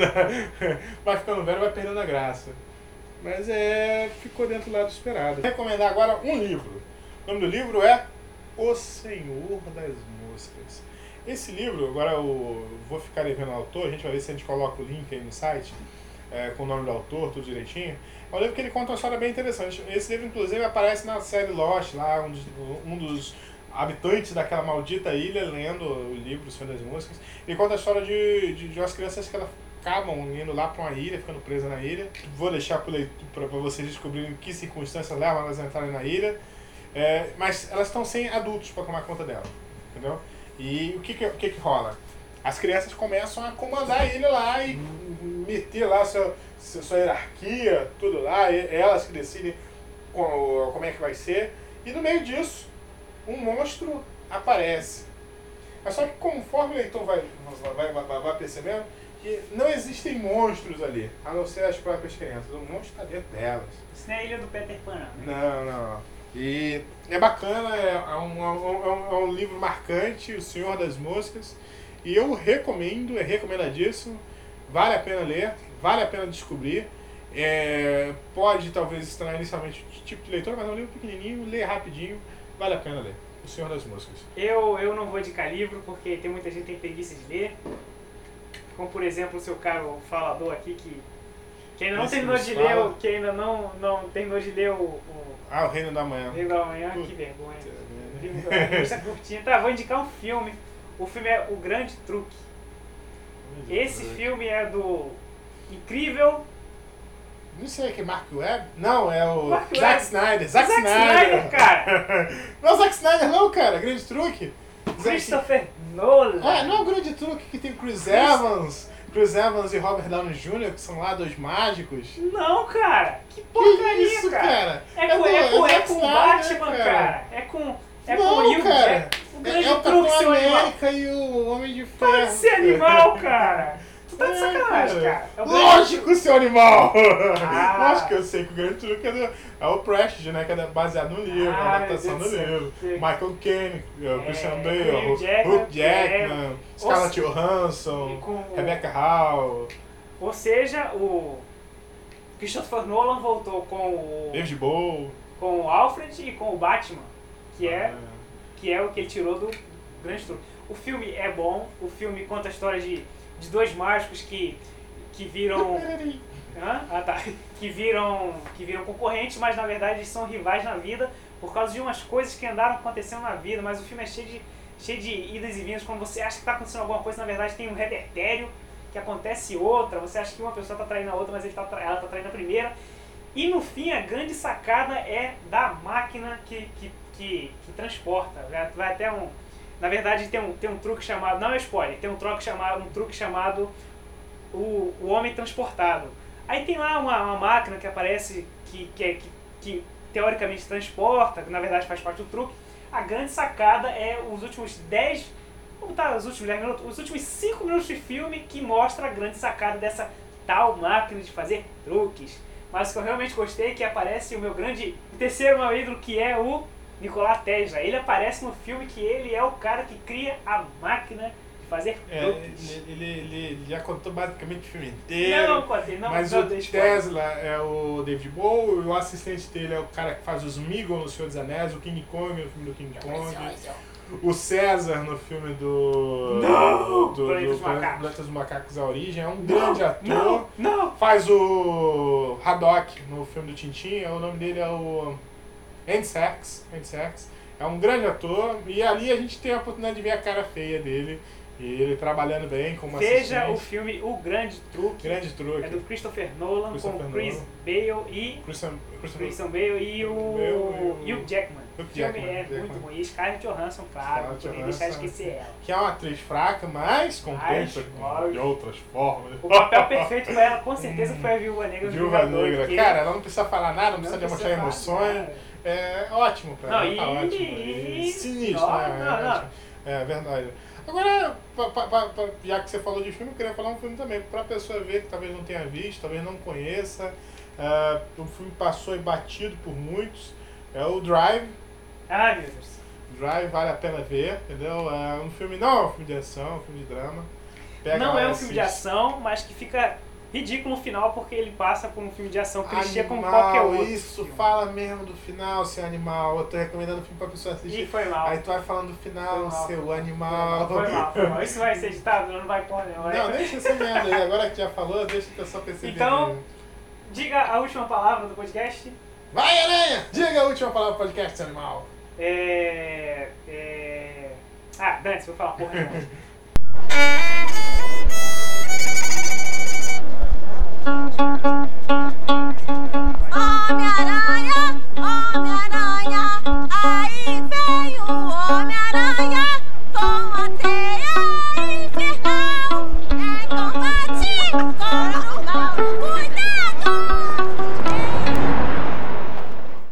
B: Vai ficando velho, vai perdendo a graça. Mas ficou dentro do lado esperado. Vou recomendar agora um livro. O nome do livro é O Senhor das Moscas. Esse livro, agora eu vou ficar devendo ao autor, a gente vai ver se a gente coloca o link aí no site, com o nome do autor, tudo direitinho. É um livro que ele conta uma história bem interessante. Esse livro, inclusive, aparece na série Lost, lá, um dos habitantes daquela maldita ilha, lendo o livro O Senhor das Moscas. Ele conta a história de umas crianças que elas acabam indo lá para uma ilha, ficando presas na ilha. Vou deixar para vocês descobrirem que circunstâncias levam elas a entrarem na ilha. Mas elas estão sem adultos para tomar conta dela, entendeu? E o que rola? As crianças começam a comandar a ilha lá e meter lá sua hierarquia, tudo lá, elas que decidem como é que vai ser. E no meio disso, um monstro aparece. Mas só que conforme o leitor vai percebendo que não existem monstros ali, a não ser as próprias crianças. O monstro está dentro delas.
A: Isso não é a ilha do Peter Pan, né?
B: Não. E é bacana, é um livro marcante, O Senhor das Moscas. E eu recomendo, é recomendadíssimo. Vale a pena ler, vale a pena descobrir. Pode talvez estranhar inicialmente o tipo de leitor, mas é um livro pequenininho, lê rapidinho, vale a pena ler. O Senhor das Moscas.
A: Eu não vou indicar livro porque tem muita gente que tem preguiça de ler. Como por exemplo o seu caro falador aqui que ainda não terminou de ler, que ainda não terminou de ler o
B: Reino da Manhã.
A: Reino da Manhã, que vergonha. Está curtindo. Tá, vou indicar um filme. O filme é O Grande Truque. Esse filme é do incrível...
B: Não sei, que é Mark Webb? Não, é o
A: Mark
B: Zack
A: Webb.
B: Snyder.
A: Zack Snyder, cara.
B: Não é o Zack Snyder não, cara. Grande Truque.
A: Christopher Nolan.
B: Não é o Grande Truque que tem Chris Evans e Robert Downey Jr., que são lá dois mágicos?
A: Não, cara. Que porcaria,
B: que isso, cara?
A: É com o Batman, cara. É com o Hugh Jackman. O Grande Truque, seu animal.
B: América e o Homem de Ferro.
A: Pode ser animal, cara. Tu tá de sacanagem, cara.
B: Lógico, seu animal! Lógico que eu sei que o Grande Truque é o Prestige, né? Que é baseado no livro, a adaptação do livro. Michael Caine, Christian Bale, Hugh Jackman, Scarlett Johansson, Rebecca Hall.
A: Ou seja, o Christopher Nolan voltou com o
B: David Bowie,
A: com o Alfred e com o Batman, que é o que ele tirou do Grande Truque. O filme é bom, o filme conta a história de dois mágicos que viram... que viram concorrentes, mas na verdade eles são rivais na vida por causa de umas coisas que andaram acontecendo na vida, mas o filme é cheio de idas e vindas. Quando você acha que está acontecendo alguma coisa, na verdade tem um revertério, que acontece outra, você acha que uma pessoa está traindo a outra, mas ela está traindo a primeira. E no fim a grande sacada é da máquina que transporta. Vai até na verdade tem um truque chamado, não é spoiler, tem um truque chamado o Homem Transportado. Aí tem lá uma máquina que aparece que teoricamente transporta, que na verdade faz parte do truque. A grande sacada é os últimos 10, vamos botar os últimos 10 minutos, os últimos 5 minutos de filme que mostra a grande sacada dessa tal máquina de fazer truques. Mas o que eu realmente gostei é que aparece o meu terceiro meu ídolo, que é o Nikola Tesla. Ele aparece no filme que ele é o cara que cria a máquina de fazer truques.
B: Ele já contou basicamente o filme inteiro.
A: Não contei, não.
B: Mas o Tesla é o David Bowie, o assistente dele é o cara que faz os Sméagol no Senhor dos Anéis, o King Kong no filme do King Kong. O César no filme do Planeta dos Macacos A Origem, é um grande ator.
A: Não!
B: Faz o Haddock no filme do Tintin, o nome dele é o Andy Serkis. É um grande ator e ali a gente tem a oportunidade de ver a cara feia dele. E ele trabalhando bem como
A: Veja
B: assistente.
A: o filme O Grande Truque. É do Christopher Nolan com Chris Bale e Christian Bale e o Hugh Jackman. O filme é muito bom. E Scarlett Johansson, claro, não podia deixar de esquecer ela.
B: Que é uma atriz fraca, mas compensa de outras formas.
A: O papel perfeito pra ela, com certeza, foi a Viúva Negra.
B: Viúva Negra. Cara, ela não precisa falar nada, não precisa demonstrar emoções. É ótimo pra ela. Tá ótimo. E sinistro, né? É verdade. Agora, já que você falou de filme, eu queria falar um filme também, pra pessoa ver que talvez não tenha visto, talvez não conheça. O filme passou batido por muitos. É o Drive.
A: Ai, meu Deus.
B: Drive vale a pena ver, entendeu? É um filme, não é um filme de ação, é um filme de drama.
A: Não é um filme de ação, mas que fica ridículo no final porque ele passa por um filme de ação clichê como qualquer outro.
B: Isso,
A: filme.
B: Fala mesmo do final, seu animal. Eu tô recomendando o filme pra pessoa assistir.
A: E foi mal.
B: Aí tu vai falando do final, seu animal.
A: Foi mal. Isso vai ser editado? Não vai pôr, não.
B: Não, deixa essa merda aí. Agora que já falou, deixa que eu só perceber.
A: Então, diga a última palavra do podcast.
B: Vai, Aranha! Diga a última palavra do podcast, seu animal.
A: Dane-se, vou falar porra nenhuma.